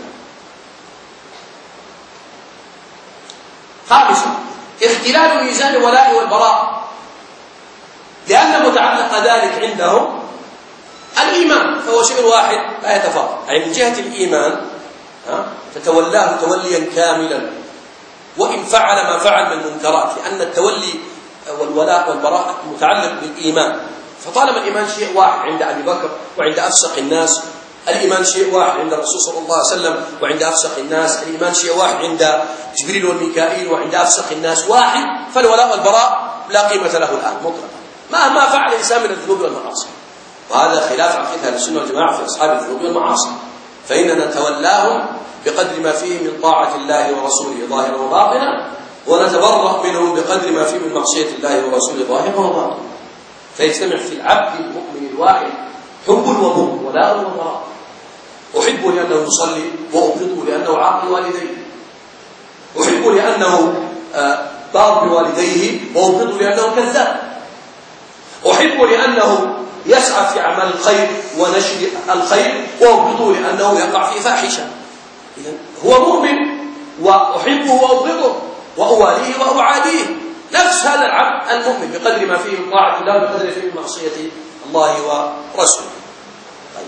خامسا اختلال ميزان الولاء والبراء، لأن متعلق ذلك عندهم الإيمان، فهو شيء واحد لا يتفاضل. يعني من جهة الإيمان تتولاه توليا كاملا وإن فعل ما فعل من المنكرات، لأن التولي والولاء والبراء متعلق بالإيمان. فطالما الإيمان شيء واحد عند أبي بكر وعند أفسق الناس، الإيمان شيء واحد عند الرسول صلى الله عليه وسلم وعند أفسق الناس، الإيمان شيء واحد عند جبريل والميكائيل وعند أفسق الناس واحد، فالولاء والبراء لا قيمة له الآن مطلقا مهما فعل الإنسان من الذنوب والمعاصي. وهذا خلاف عقيدة أهل السنة والجماعة في أصحاب الذنوب والمعاصي، فإننا نتولاهم بقدر ما فيه من طاعة الله ورسوله ظاهرا وباطنا، ونتبرأ منهم بقدر ما فيه من معصية الله ورسوله ظاهرا وباطنا. فيجتمع في العبد المؤمن الواحد حب وبغض ولاء وبراء. أحبه لأنه يصلي، وأبغضه لأنه عاقل والديه. أحبه لأنه بار بوالديه، وأبغضه لأنه كذاب. أحبه لأنه يسعى في أعمال الخير ونشر الخير وأبغضه لأنه يقع في فاحشة. إذن هو مؤمن وأحبه وأبغضه وأواليه وأعاديه، نفس هذا العبد المؤمن بقدر ما فيه من طاعة الله بقدر ما فيه من معصية الله ورسوله. طيب.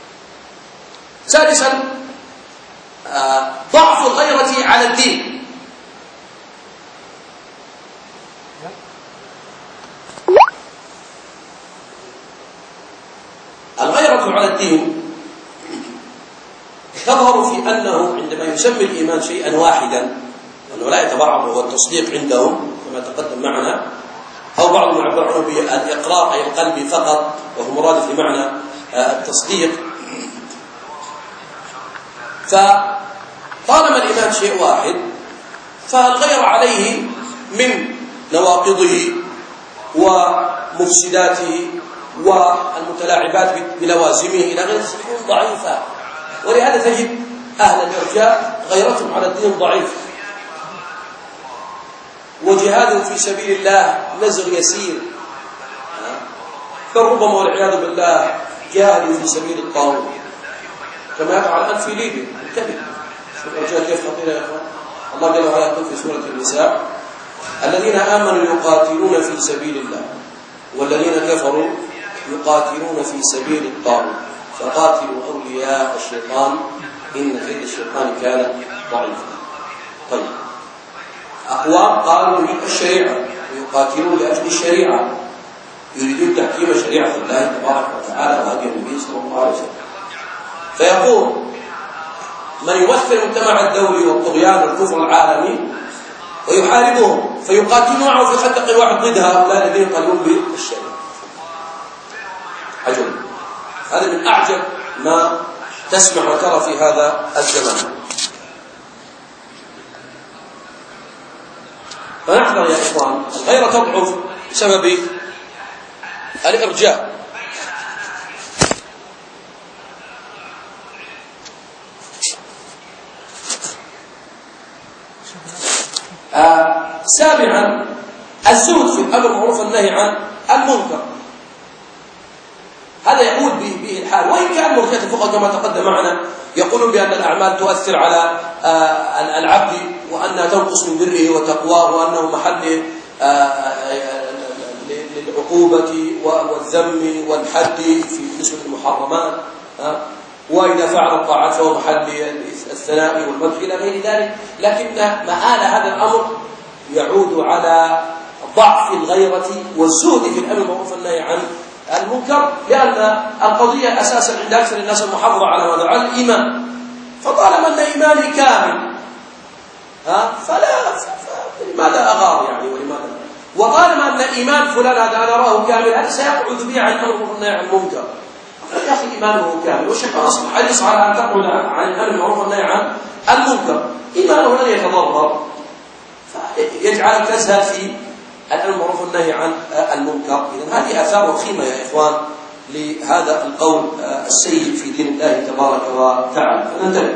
ثالثا آه ضعف الغيرة على الدين. الغيرة على الدين تظهر في أنه عندما يسمي الإيمان شيئا واحدا، وأنه لا يتبعض هو التصديق عندهم كما تقدم معنا، أو بعضهم يعبرون بالإقرار أي القلب فقط وهو مراد في معنى التصديق. فطالما الإيمان شيء واحد فالغير عليه من نواقضه ومفسداته والمتلاعبات بلوازمه إلى غير تكون ضعيفة، ولهذا تجد أهل الإرجاء غيرتهم على الدين ضعيف، وجهادهم في سبيل الله نزغ يسير، بل ربما والعياذ بالله جاهدوا في سبيل الطاغوت كما يفعل الآن في ليبيا الكذب. شوف الرجال كيف خطيرة يا إخوان. الله جل وعلا يقول في سورة النساء: الذين آمنوا يقاتلون في سبيل الله والذين كفروا يقاتلون في سبيل الطاغوت فقاتلوا أولياء الشيطان إن كيد الشيطان كان ضعيفا. طيب، أقوام قالوا نريد الشريعة ويقاتلون لأجل الشريعة، يريدون تحكيم شريعة الله تبارك وتعالى وهدي النبي صلى الله عليه وسلم. فيقول من يمثل المجتمع الدولي والطغيان والكفر العالمي ويحاربهم فيقاتلون معه في خندق واحد ضد هؤلاء الذين يقاتلون بالشريعة. عجب، هذا من أعجب ما تسمع وترى في هذا الزمان. فنحذر يا إخوان، الغيرة تضعف بسبب الإرجاء. آه سابعا الزهد في الأمر بالمعروف والنهي عن المنكر. هذا يقول به, به الحال، وإن كان مرجئة الفقهاء كما تقدم معنا يقولون بأن الأعمال تؤثر على آه العبد وأنها تنقص من بره وتقواه وأنه محل آه للعقوبة والذم والحد في نسبة المحرمات، آه وإذا فعل الطاعات فهو محل الثناء والمدح إلى غير ذلك، لكن مآل هذا الأمر يعود على ضعف الغيرة والزهد في الأمر بالمعروف والنهي عن المنكر، لأن القضية أساسا عند أكثر الناس المحافظة على ماذا؟ على الإيمان. فطالما أن إيماني كامل ها فلا فلماذا أغار يعني ولماذا؟ وطالما أن إيمان فلان هذا أنا أراه كامل هذا سيقعد بي عن الأمر بالمعروف والنهي عن المنكر. يا أخي إيمانه كامل والشيطان أصبح حريص على أن تقعد عن الأمر بالمعروف والنهي عن المنكر، إيمانه لن يتضرر فيجعلك تزهد في الأمر بالمعروف والنهي عن المنكر. إذن هذه آثار وخيمة يا إخوان لهذا القول السيء في دين الله تبارك وتعالى. فننتبه.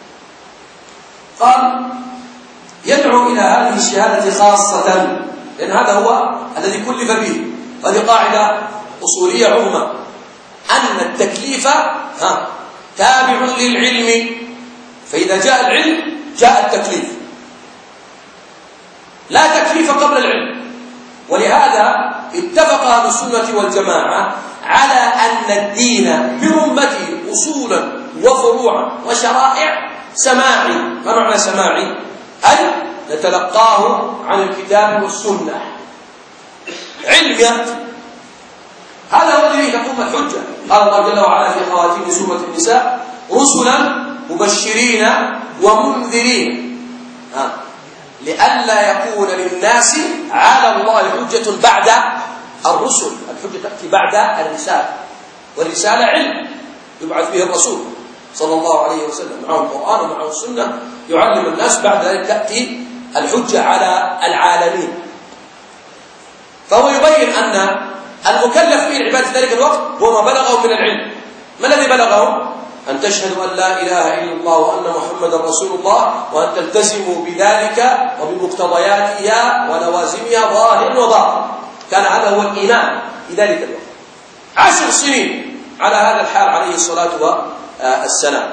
قال يدعو إلى هذه الشهادة خاصة، لأن هذا هو الذي كلف به. هذه قاعدة أصولية عظمى أن التكليف ها تابع للعلم، فإذا جاء العلم جاء التكليف، لا تكليف قبل العلم. ولهذا اتفق أهل السنة والجماعة على أن الدين برمته أصولا وفروعا وشرائع سماعي. ما معنى سماعي؟ أي نتلقاه عن الكتاب والسنة، علم يأتي، هذا هو الذي تقوم الحجة. قال الله جل وعلا في خواتيم سورة النساء: رسلا مبشرين ومنذرين، ها لئلا يكون للناس على الله حجة بعد الرسل. الحجة تأتي بعد الرسالة، والرسالة علم يبعث به الرسول صلى الله عليه وسلم، معه القرآن ومعه السنة يعلم الناس، بعد ذلك تأتي الحجة على العالمين. فهو يبين أن المكلف به العباد في ذلك الوقت هو ما بلغه من العلم. ما الذي بلغه؟ أن تشهدوا أن لا إله إلا الله وأن محمدا رسول الله، وأن تلتزموا بذلك وبمقتضياتها ولوازمها ظاهر وباطن. كان هذا هو الإيمان في ذلك الوقت. عشر سنين على هذا الحال عليه الصلاة والسلام.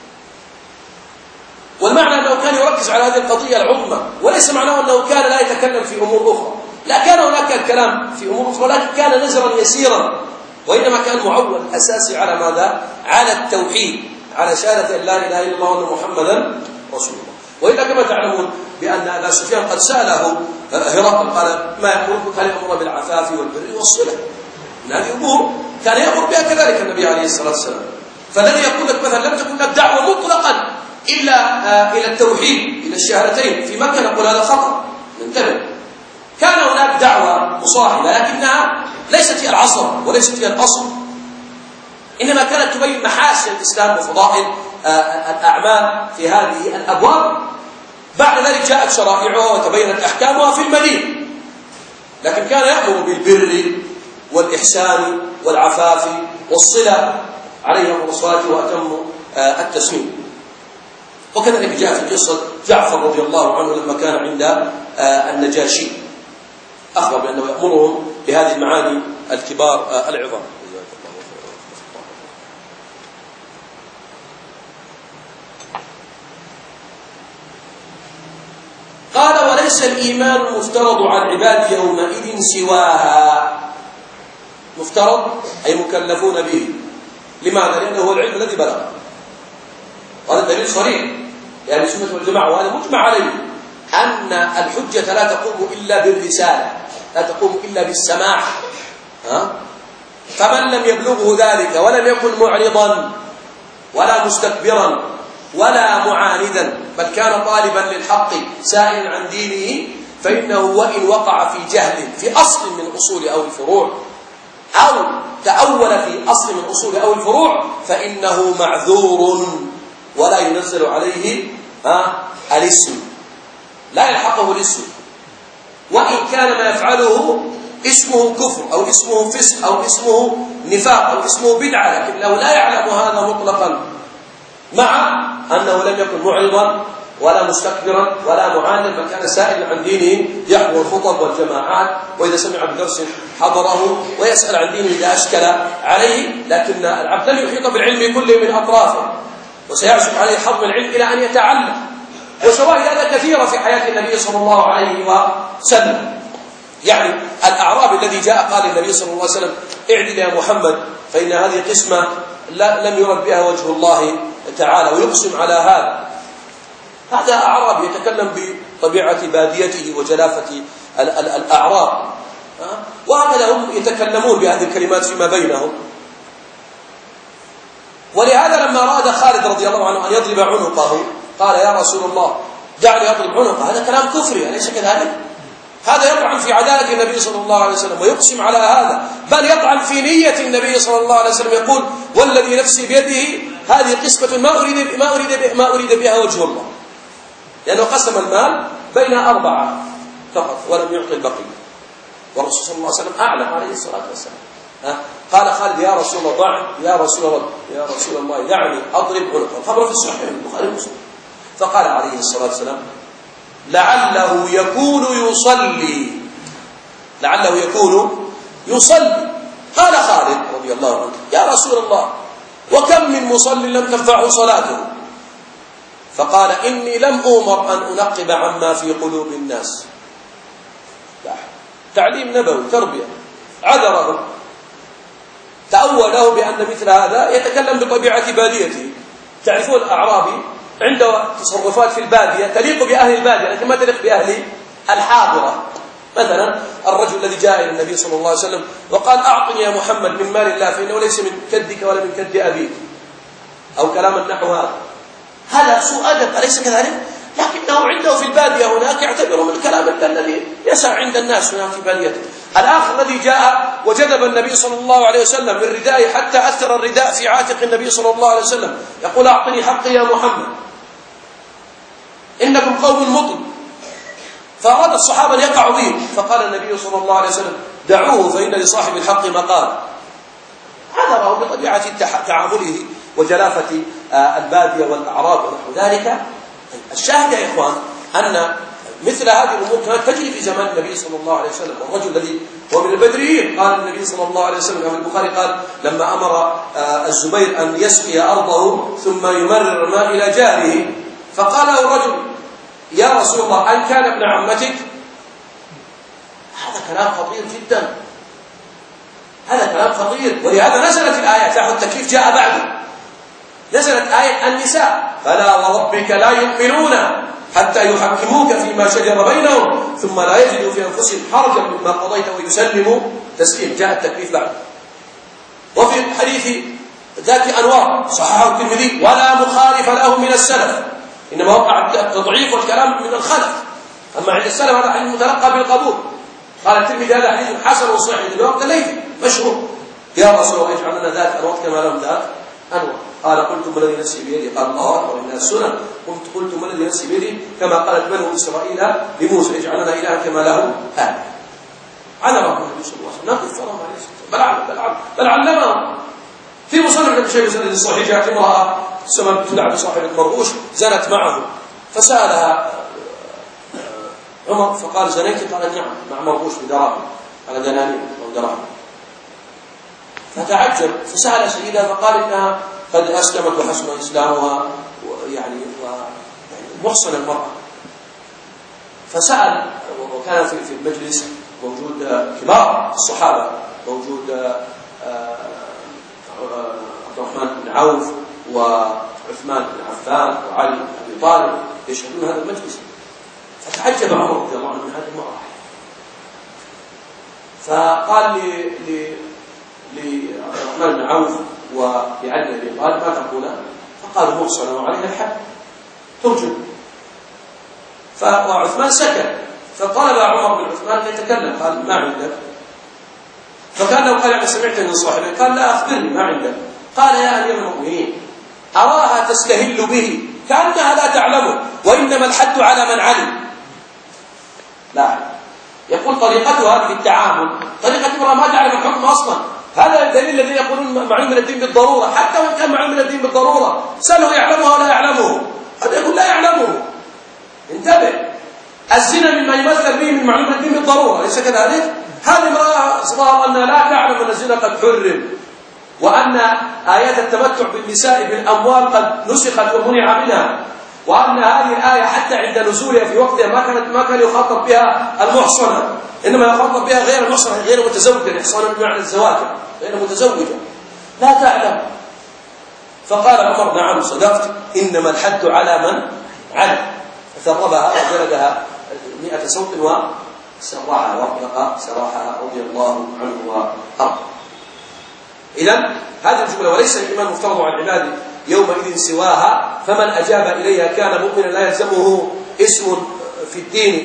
والمعنى أنه كان يركز على هذه القضية العظمى، وليس معناه أنه كان لا يتكلم في أمور أخرى، لا، كان هناك الكلام في أمور أخرى لكن كان نزرا يسيرا، وإنما كان معول أساسي على ماذا؟ على التوحيد، على شهادة أن لا إله إلا الله وأن محمدا رسول الله. وإلا كما تعلمون بأن أبا سفيان قد سأله هرقل قال ما يأمرك؟ قال يأمر بالعفاف والبر والصلة. من هذه الأمور كان يأمر بها كذلك النبي عليه الصلاة والسلام. فالذي يقول لك مثلا لم تكن الدعوة مطلقا إلا إلى التوحيد، إلى الشهادتين في مكة، نقول هذا خطأ، انتبه. كان هناك دعوة مصاحبة لكنها ليست هي العصر وليست هي الأصل، إنما كانت تبين محاسن الإسلام وفضائل الأعمال في هذه الأبواب. بعد ذلك جاءت شرائعها وتبينت أحكامها في المدينة، لكن كان يأمر بالبر والإحسان والعفاف والصلة عليه الصلاة وأتم التسليم. وكذلك جاء في قصة جعفر رضي الله عنه لما كان عند النجاشي أخبر بأنه يأمرهم بهذه المعاني الكبار العظام. قال وليس الإيمان المفترض على العباد يومئذ سواها. مفترض أي مكلفون به. لماذا؟ لأنه هو العلم الذي بلغ، وهذا الدليل صريح يعني السنة والجماعة، وهذا مجمع عليه أن الحجة لا تقوم إلا بالرسالة، لا تقوم إلا بالسماع. ها؟ فمن لم يبلغه ذلك ولم يكن معرضا ولا مستكبرا ولا معاندا، بل كان طالبا للحق سائلا عن دينه، فإنه وإن وقع في جهل في أصل من أصول أو الفروع أو تأول في أصل من أصول أو الفروع فإنه معذور ولا ينزل عليه ها الاسم، لا يلحقه الاسم، وإن كان ما يفعله اسمه كفر أو اسمه فسق أو اسمه نفاق أو اسمه بدعة، لكنه لا يعلم هذا مطلقا، مع أنه لم يكن معرضا ولا مستكبرا ولا معاندا، بل كان سائلا عن دينه، يحضر الخطب والجماعات، وإذا سمع بدرس حضره ويسأل عن دينه إذا أشكل عليه. لكن العبد لم يحيط بالعلم كله من أطرافه، وسيعزم عليه حظ العلم إلى أن يتعلم. وشواهد هذا كثيرة في حياة النبي صلى الله عليه وسلم. يعني الأعرابي الذي جاء قال النبي صلى الله عليه وسلم اعدل يا محمد فإن هذه قسمة لم يرد بها وجه الله تعالى، ويقسم على هذا. هذا أعرابي يتكلم بطبيعة باديته وجلافة الأعراب، وهكذا هم يتكلمون بهذه الكلمات فيما بينهم. ولهذا لما أراد خالد رضي الله عنه أن يضرب عنقه قال يا رسول الله دعني أضرب عنقه. هذا كلام كفري أليس كذلك؟ هذا يطعن في عدالة النبي صلى الله عليه وسلم ويقسم على هذا، بل يطعن في نية النبي صلى الله عليه وسلم، يقول والذي نفسي بيده هذه قسمة ما أريد ما أريد ما أريد بها وجه الله، لأنه قسم المال بين أربعة فقط ولم يعطي البقية، والرسول صلى الله عليه وسلم أعلم عليه الصلاة والسلام. قال خالد يا رسول الله ضع يا رسول الله يا رسول الله دعني أضرب عنقه. الخبر في الصحيح البخاري ومسلم. فقال عليه الصلاة والسلام لعله يكون يصلي، لعله يكون يصلي. قال خالد رضي الله عنه يا رسول الله وكم من مصل لم تنفعه صلاته؟ فقال إني لم أؤمر أن أنقب عما في قلوب الناس. تعليم نبوي، تربية. عذره، تأوله بأن مثل هذا يتكلم بطبيعة باديته. تعرفون الأعرابي عنده تصرفات في البادية تليق بأهل البادية لكن ما تليق بأهل الحاضرة. مثلا الرجل الذي جاء إلى النبي صلى الله عليه وسلم وقال أعطني يا محمد من مال الله فإنه ليس من كدك ولا من كد أبيك، أو كلاما نحو هذا. هذا سوء أدب أليس كذلك؟ لكنه عنده في البادية هناك يعتبره من الكلام الذي يسع عند الناس هناك في باديته. الآخر الذي جاء وجذب النبي صلى الله عليه وسلم من ردائه حتى أثر الرداء في عاتق النبي صلى الله عليه وسلم يقول أعطني حقي يا محمد إنكم قوم مطل. فأراد الصحابة أن يقعوا به، فقال النبي صلى الله عليه وسلم دعوه فإن لصاحب الحق مقال. عذره بطبيعة تعامله وجلافة البادية والأعراب ونحو ذلك. الشاهد يا إخوان أن مثل هذه الأمور كانت تجري في زمان النبي صلى الله عليه وسلم. والرجل الذي هو من البدريين قال النبي صلى الله عليه وسلم في البخاري قال لما أمر الزبير أن يسقي أرضه ثم يمرر الماء إلى جاره فقال له الرجل يا رسول الله أن كان ابن عمتك؟ هذا كلام خطير جدا، هذا كلام خطير. ولهذا نزلت الآية، لاحظوا التكليف جاء بعده، نزلت آية النساء فلا وربك لا يؤمنون حتى يحكموك فيما شجر بينهم ثم لا يجدوا في أنفسهم حرجا مما قضيت ويسلموا تسليم. جاء التكليف بعده. وفي حديث ذات أنوار صححه الترمذي ولا مخالف له من السلف، إنما وقع التضعيف والكلام من الخلف، أما عند السلف هذا حديث متلقى بالقبول. قال الترمذي هذا حديث حسن وصحيح للوقت الليثي مشهور. يا رسول الله اجعل لنا ذات أنوار كما لهم ذات أنوار. قال قلت ما الذي نفسي بيدي؟ قال الله أكبر من السنن. قلت قلت ما الذي نفسي بيدي؟ كما قالت بنو إسرائيل لموسى اجعل لنا إلها كما له آل. علمهم النبي صلى الله عليه وسلم نقل فرهم عليه الصلاة والسلام بل علمهم. في مصنف ابن شيبة سند الصحيح جاءت امرأة تسمى تدعى بصاحبة مرغوش زنت معه فسألها عمر فقال زنيت؟ قالت نعم مع مرغوش بدراهم على دنانير أو دراهم. فتعجب فسأل سيدها فقال إنها قد أسلمت وحسن إسلامها ويعني محصن المرأة. فسأل وكان في المجلس موجود كبار الصحابة، موجود عبد الرحمن بن عوف وعثمان بن عفان وعلي بن أبي طالب يشهدون هذا المجلس. فتعجب عمر رضي الله عنه من هذه المرأة، فقال لي لعبد الرحمن بن عوف ولعلي بن أبي طالب ما تقولان؟ فقالوا محصنة وعليها الحد ترجم. فعثمان سكت فطلب عمر بن عثمان ان يتكلم قال ما عندك؟ فكان لو قال سمعت من صاحبي قال لا أخبرني ما عندك. قال يا أمير المؤمنين أراها تستهل به كأنها لا تعلمه وإنما الحد على من علم. لا يقول طريقتها هذه التعامل طريقة امرأة ما تعلم الحكم أصلا. هذا الدليل الذي يقولون معلوم من الدين بالضرورة، حتى وإن كان معلوم من الدين بالضرورة سأله يعلمه ولا يعلمه، هذا يقول لا يعلمه. انتبه، الزنا مما يمثل به من معلوم من الدين بالضرورة ليس كذلك. هذه امرأة ظهر أنها لا تعلم أن الزنا قد حرم وأن آيات التمتع بالنساء بالأموال قد نسخت ومنع منها، وأن هذه الآية حتى عند نزولها في وقتها ما كانت ما كان يخاطب بها المحصنة، إنما يخاطب بها غير المحصنة غير متزوجة. الإحصان بمعنى الزواج غير متزوجة لا تعلم. فقال عمر نعم صدقت إنما الحد على من علم. فثربها وجلدها مئة صوت وسرحها واطلق سراحها رضي الله عنه وأرضاه. إذن هذه الجملة وليس الإيمان مفترض على العباد يومئذ سواها، فمن أجاب إليها كان مؤمنا لا يلزمه اسم في الدين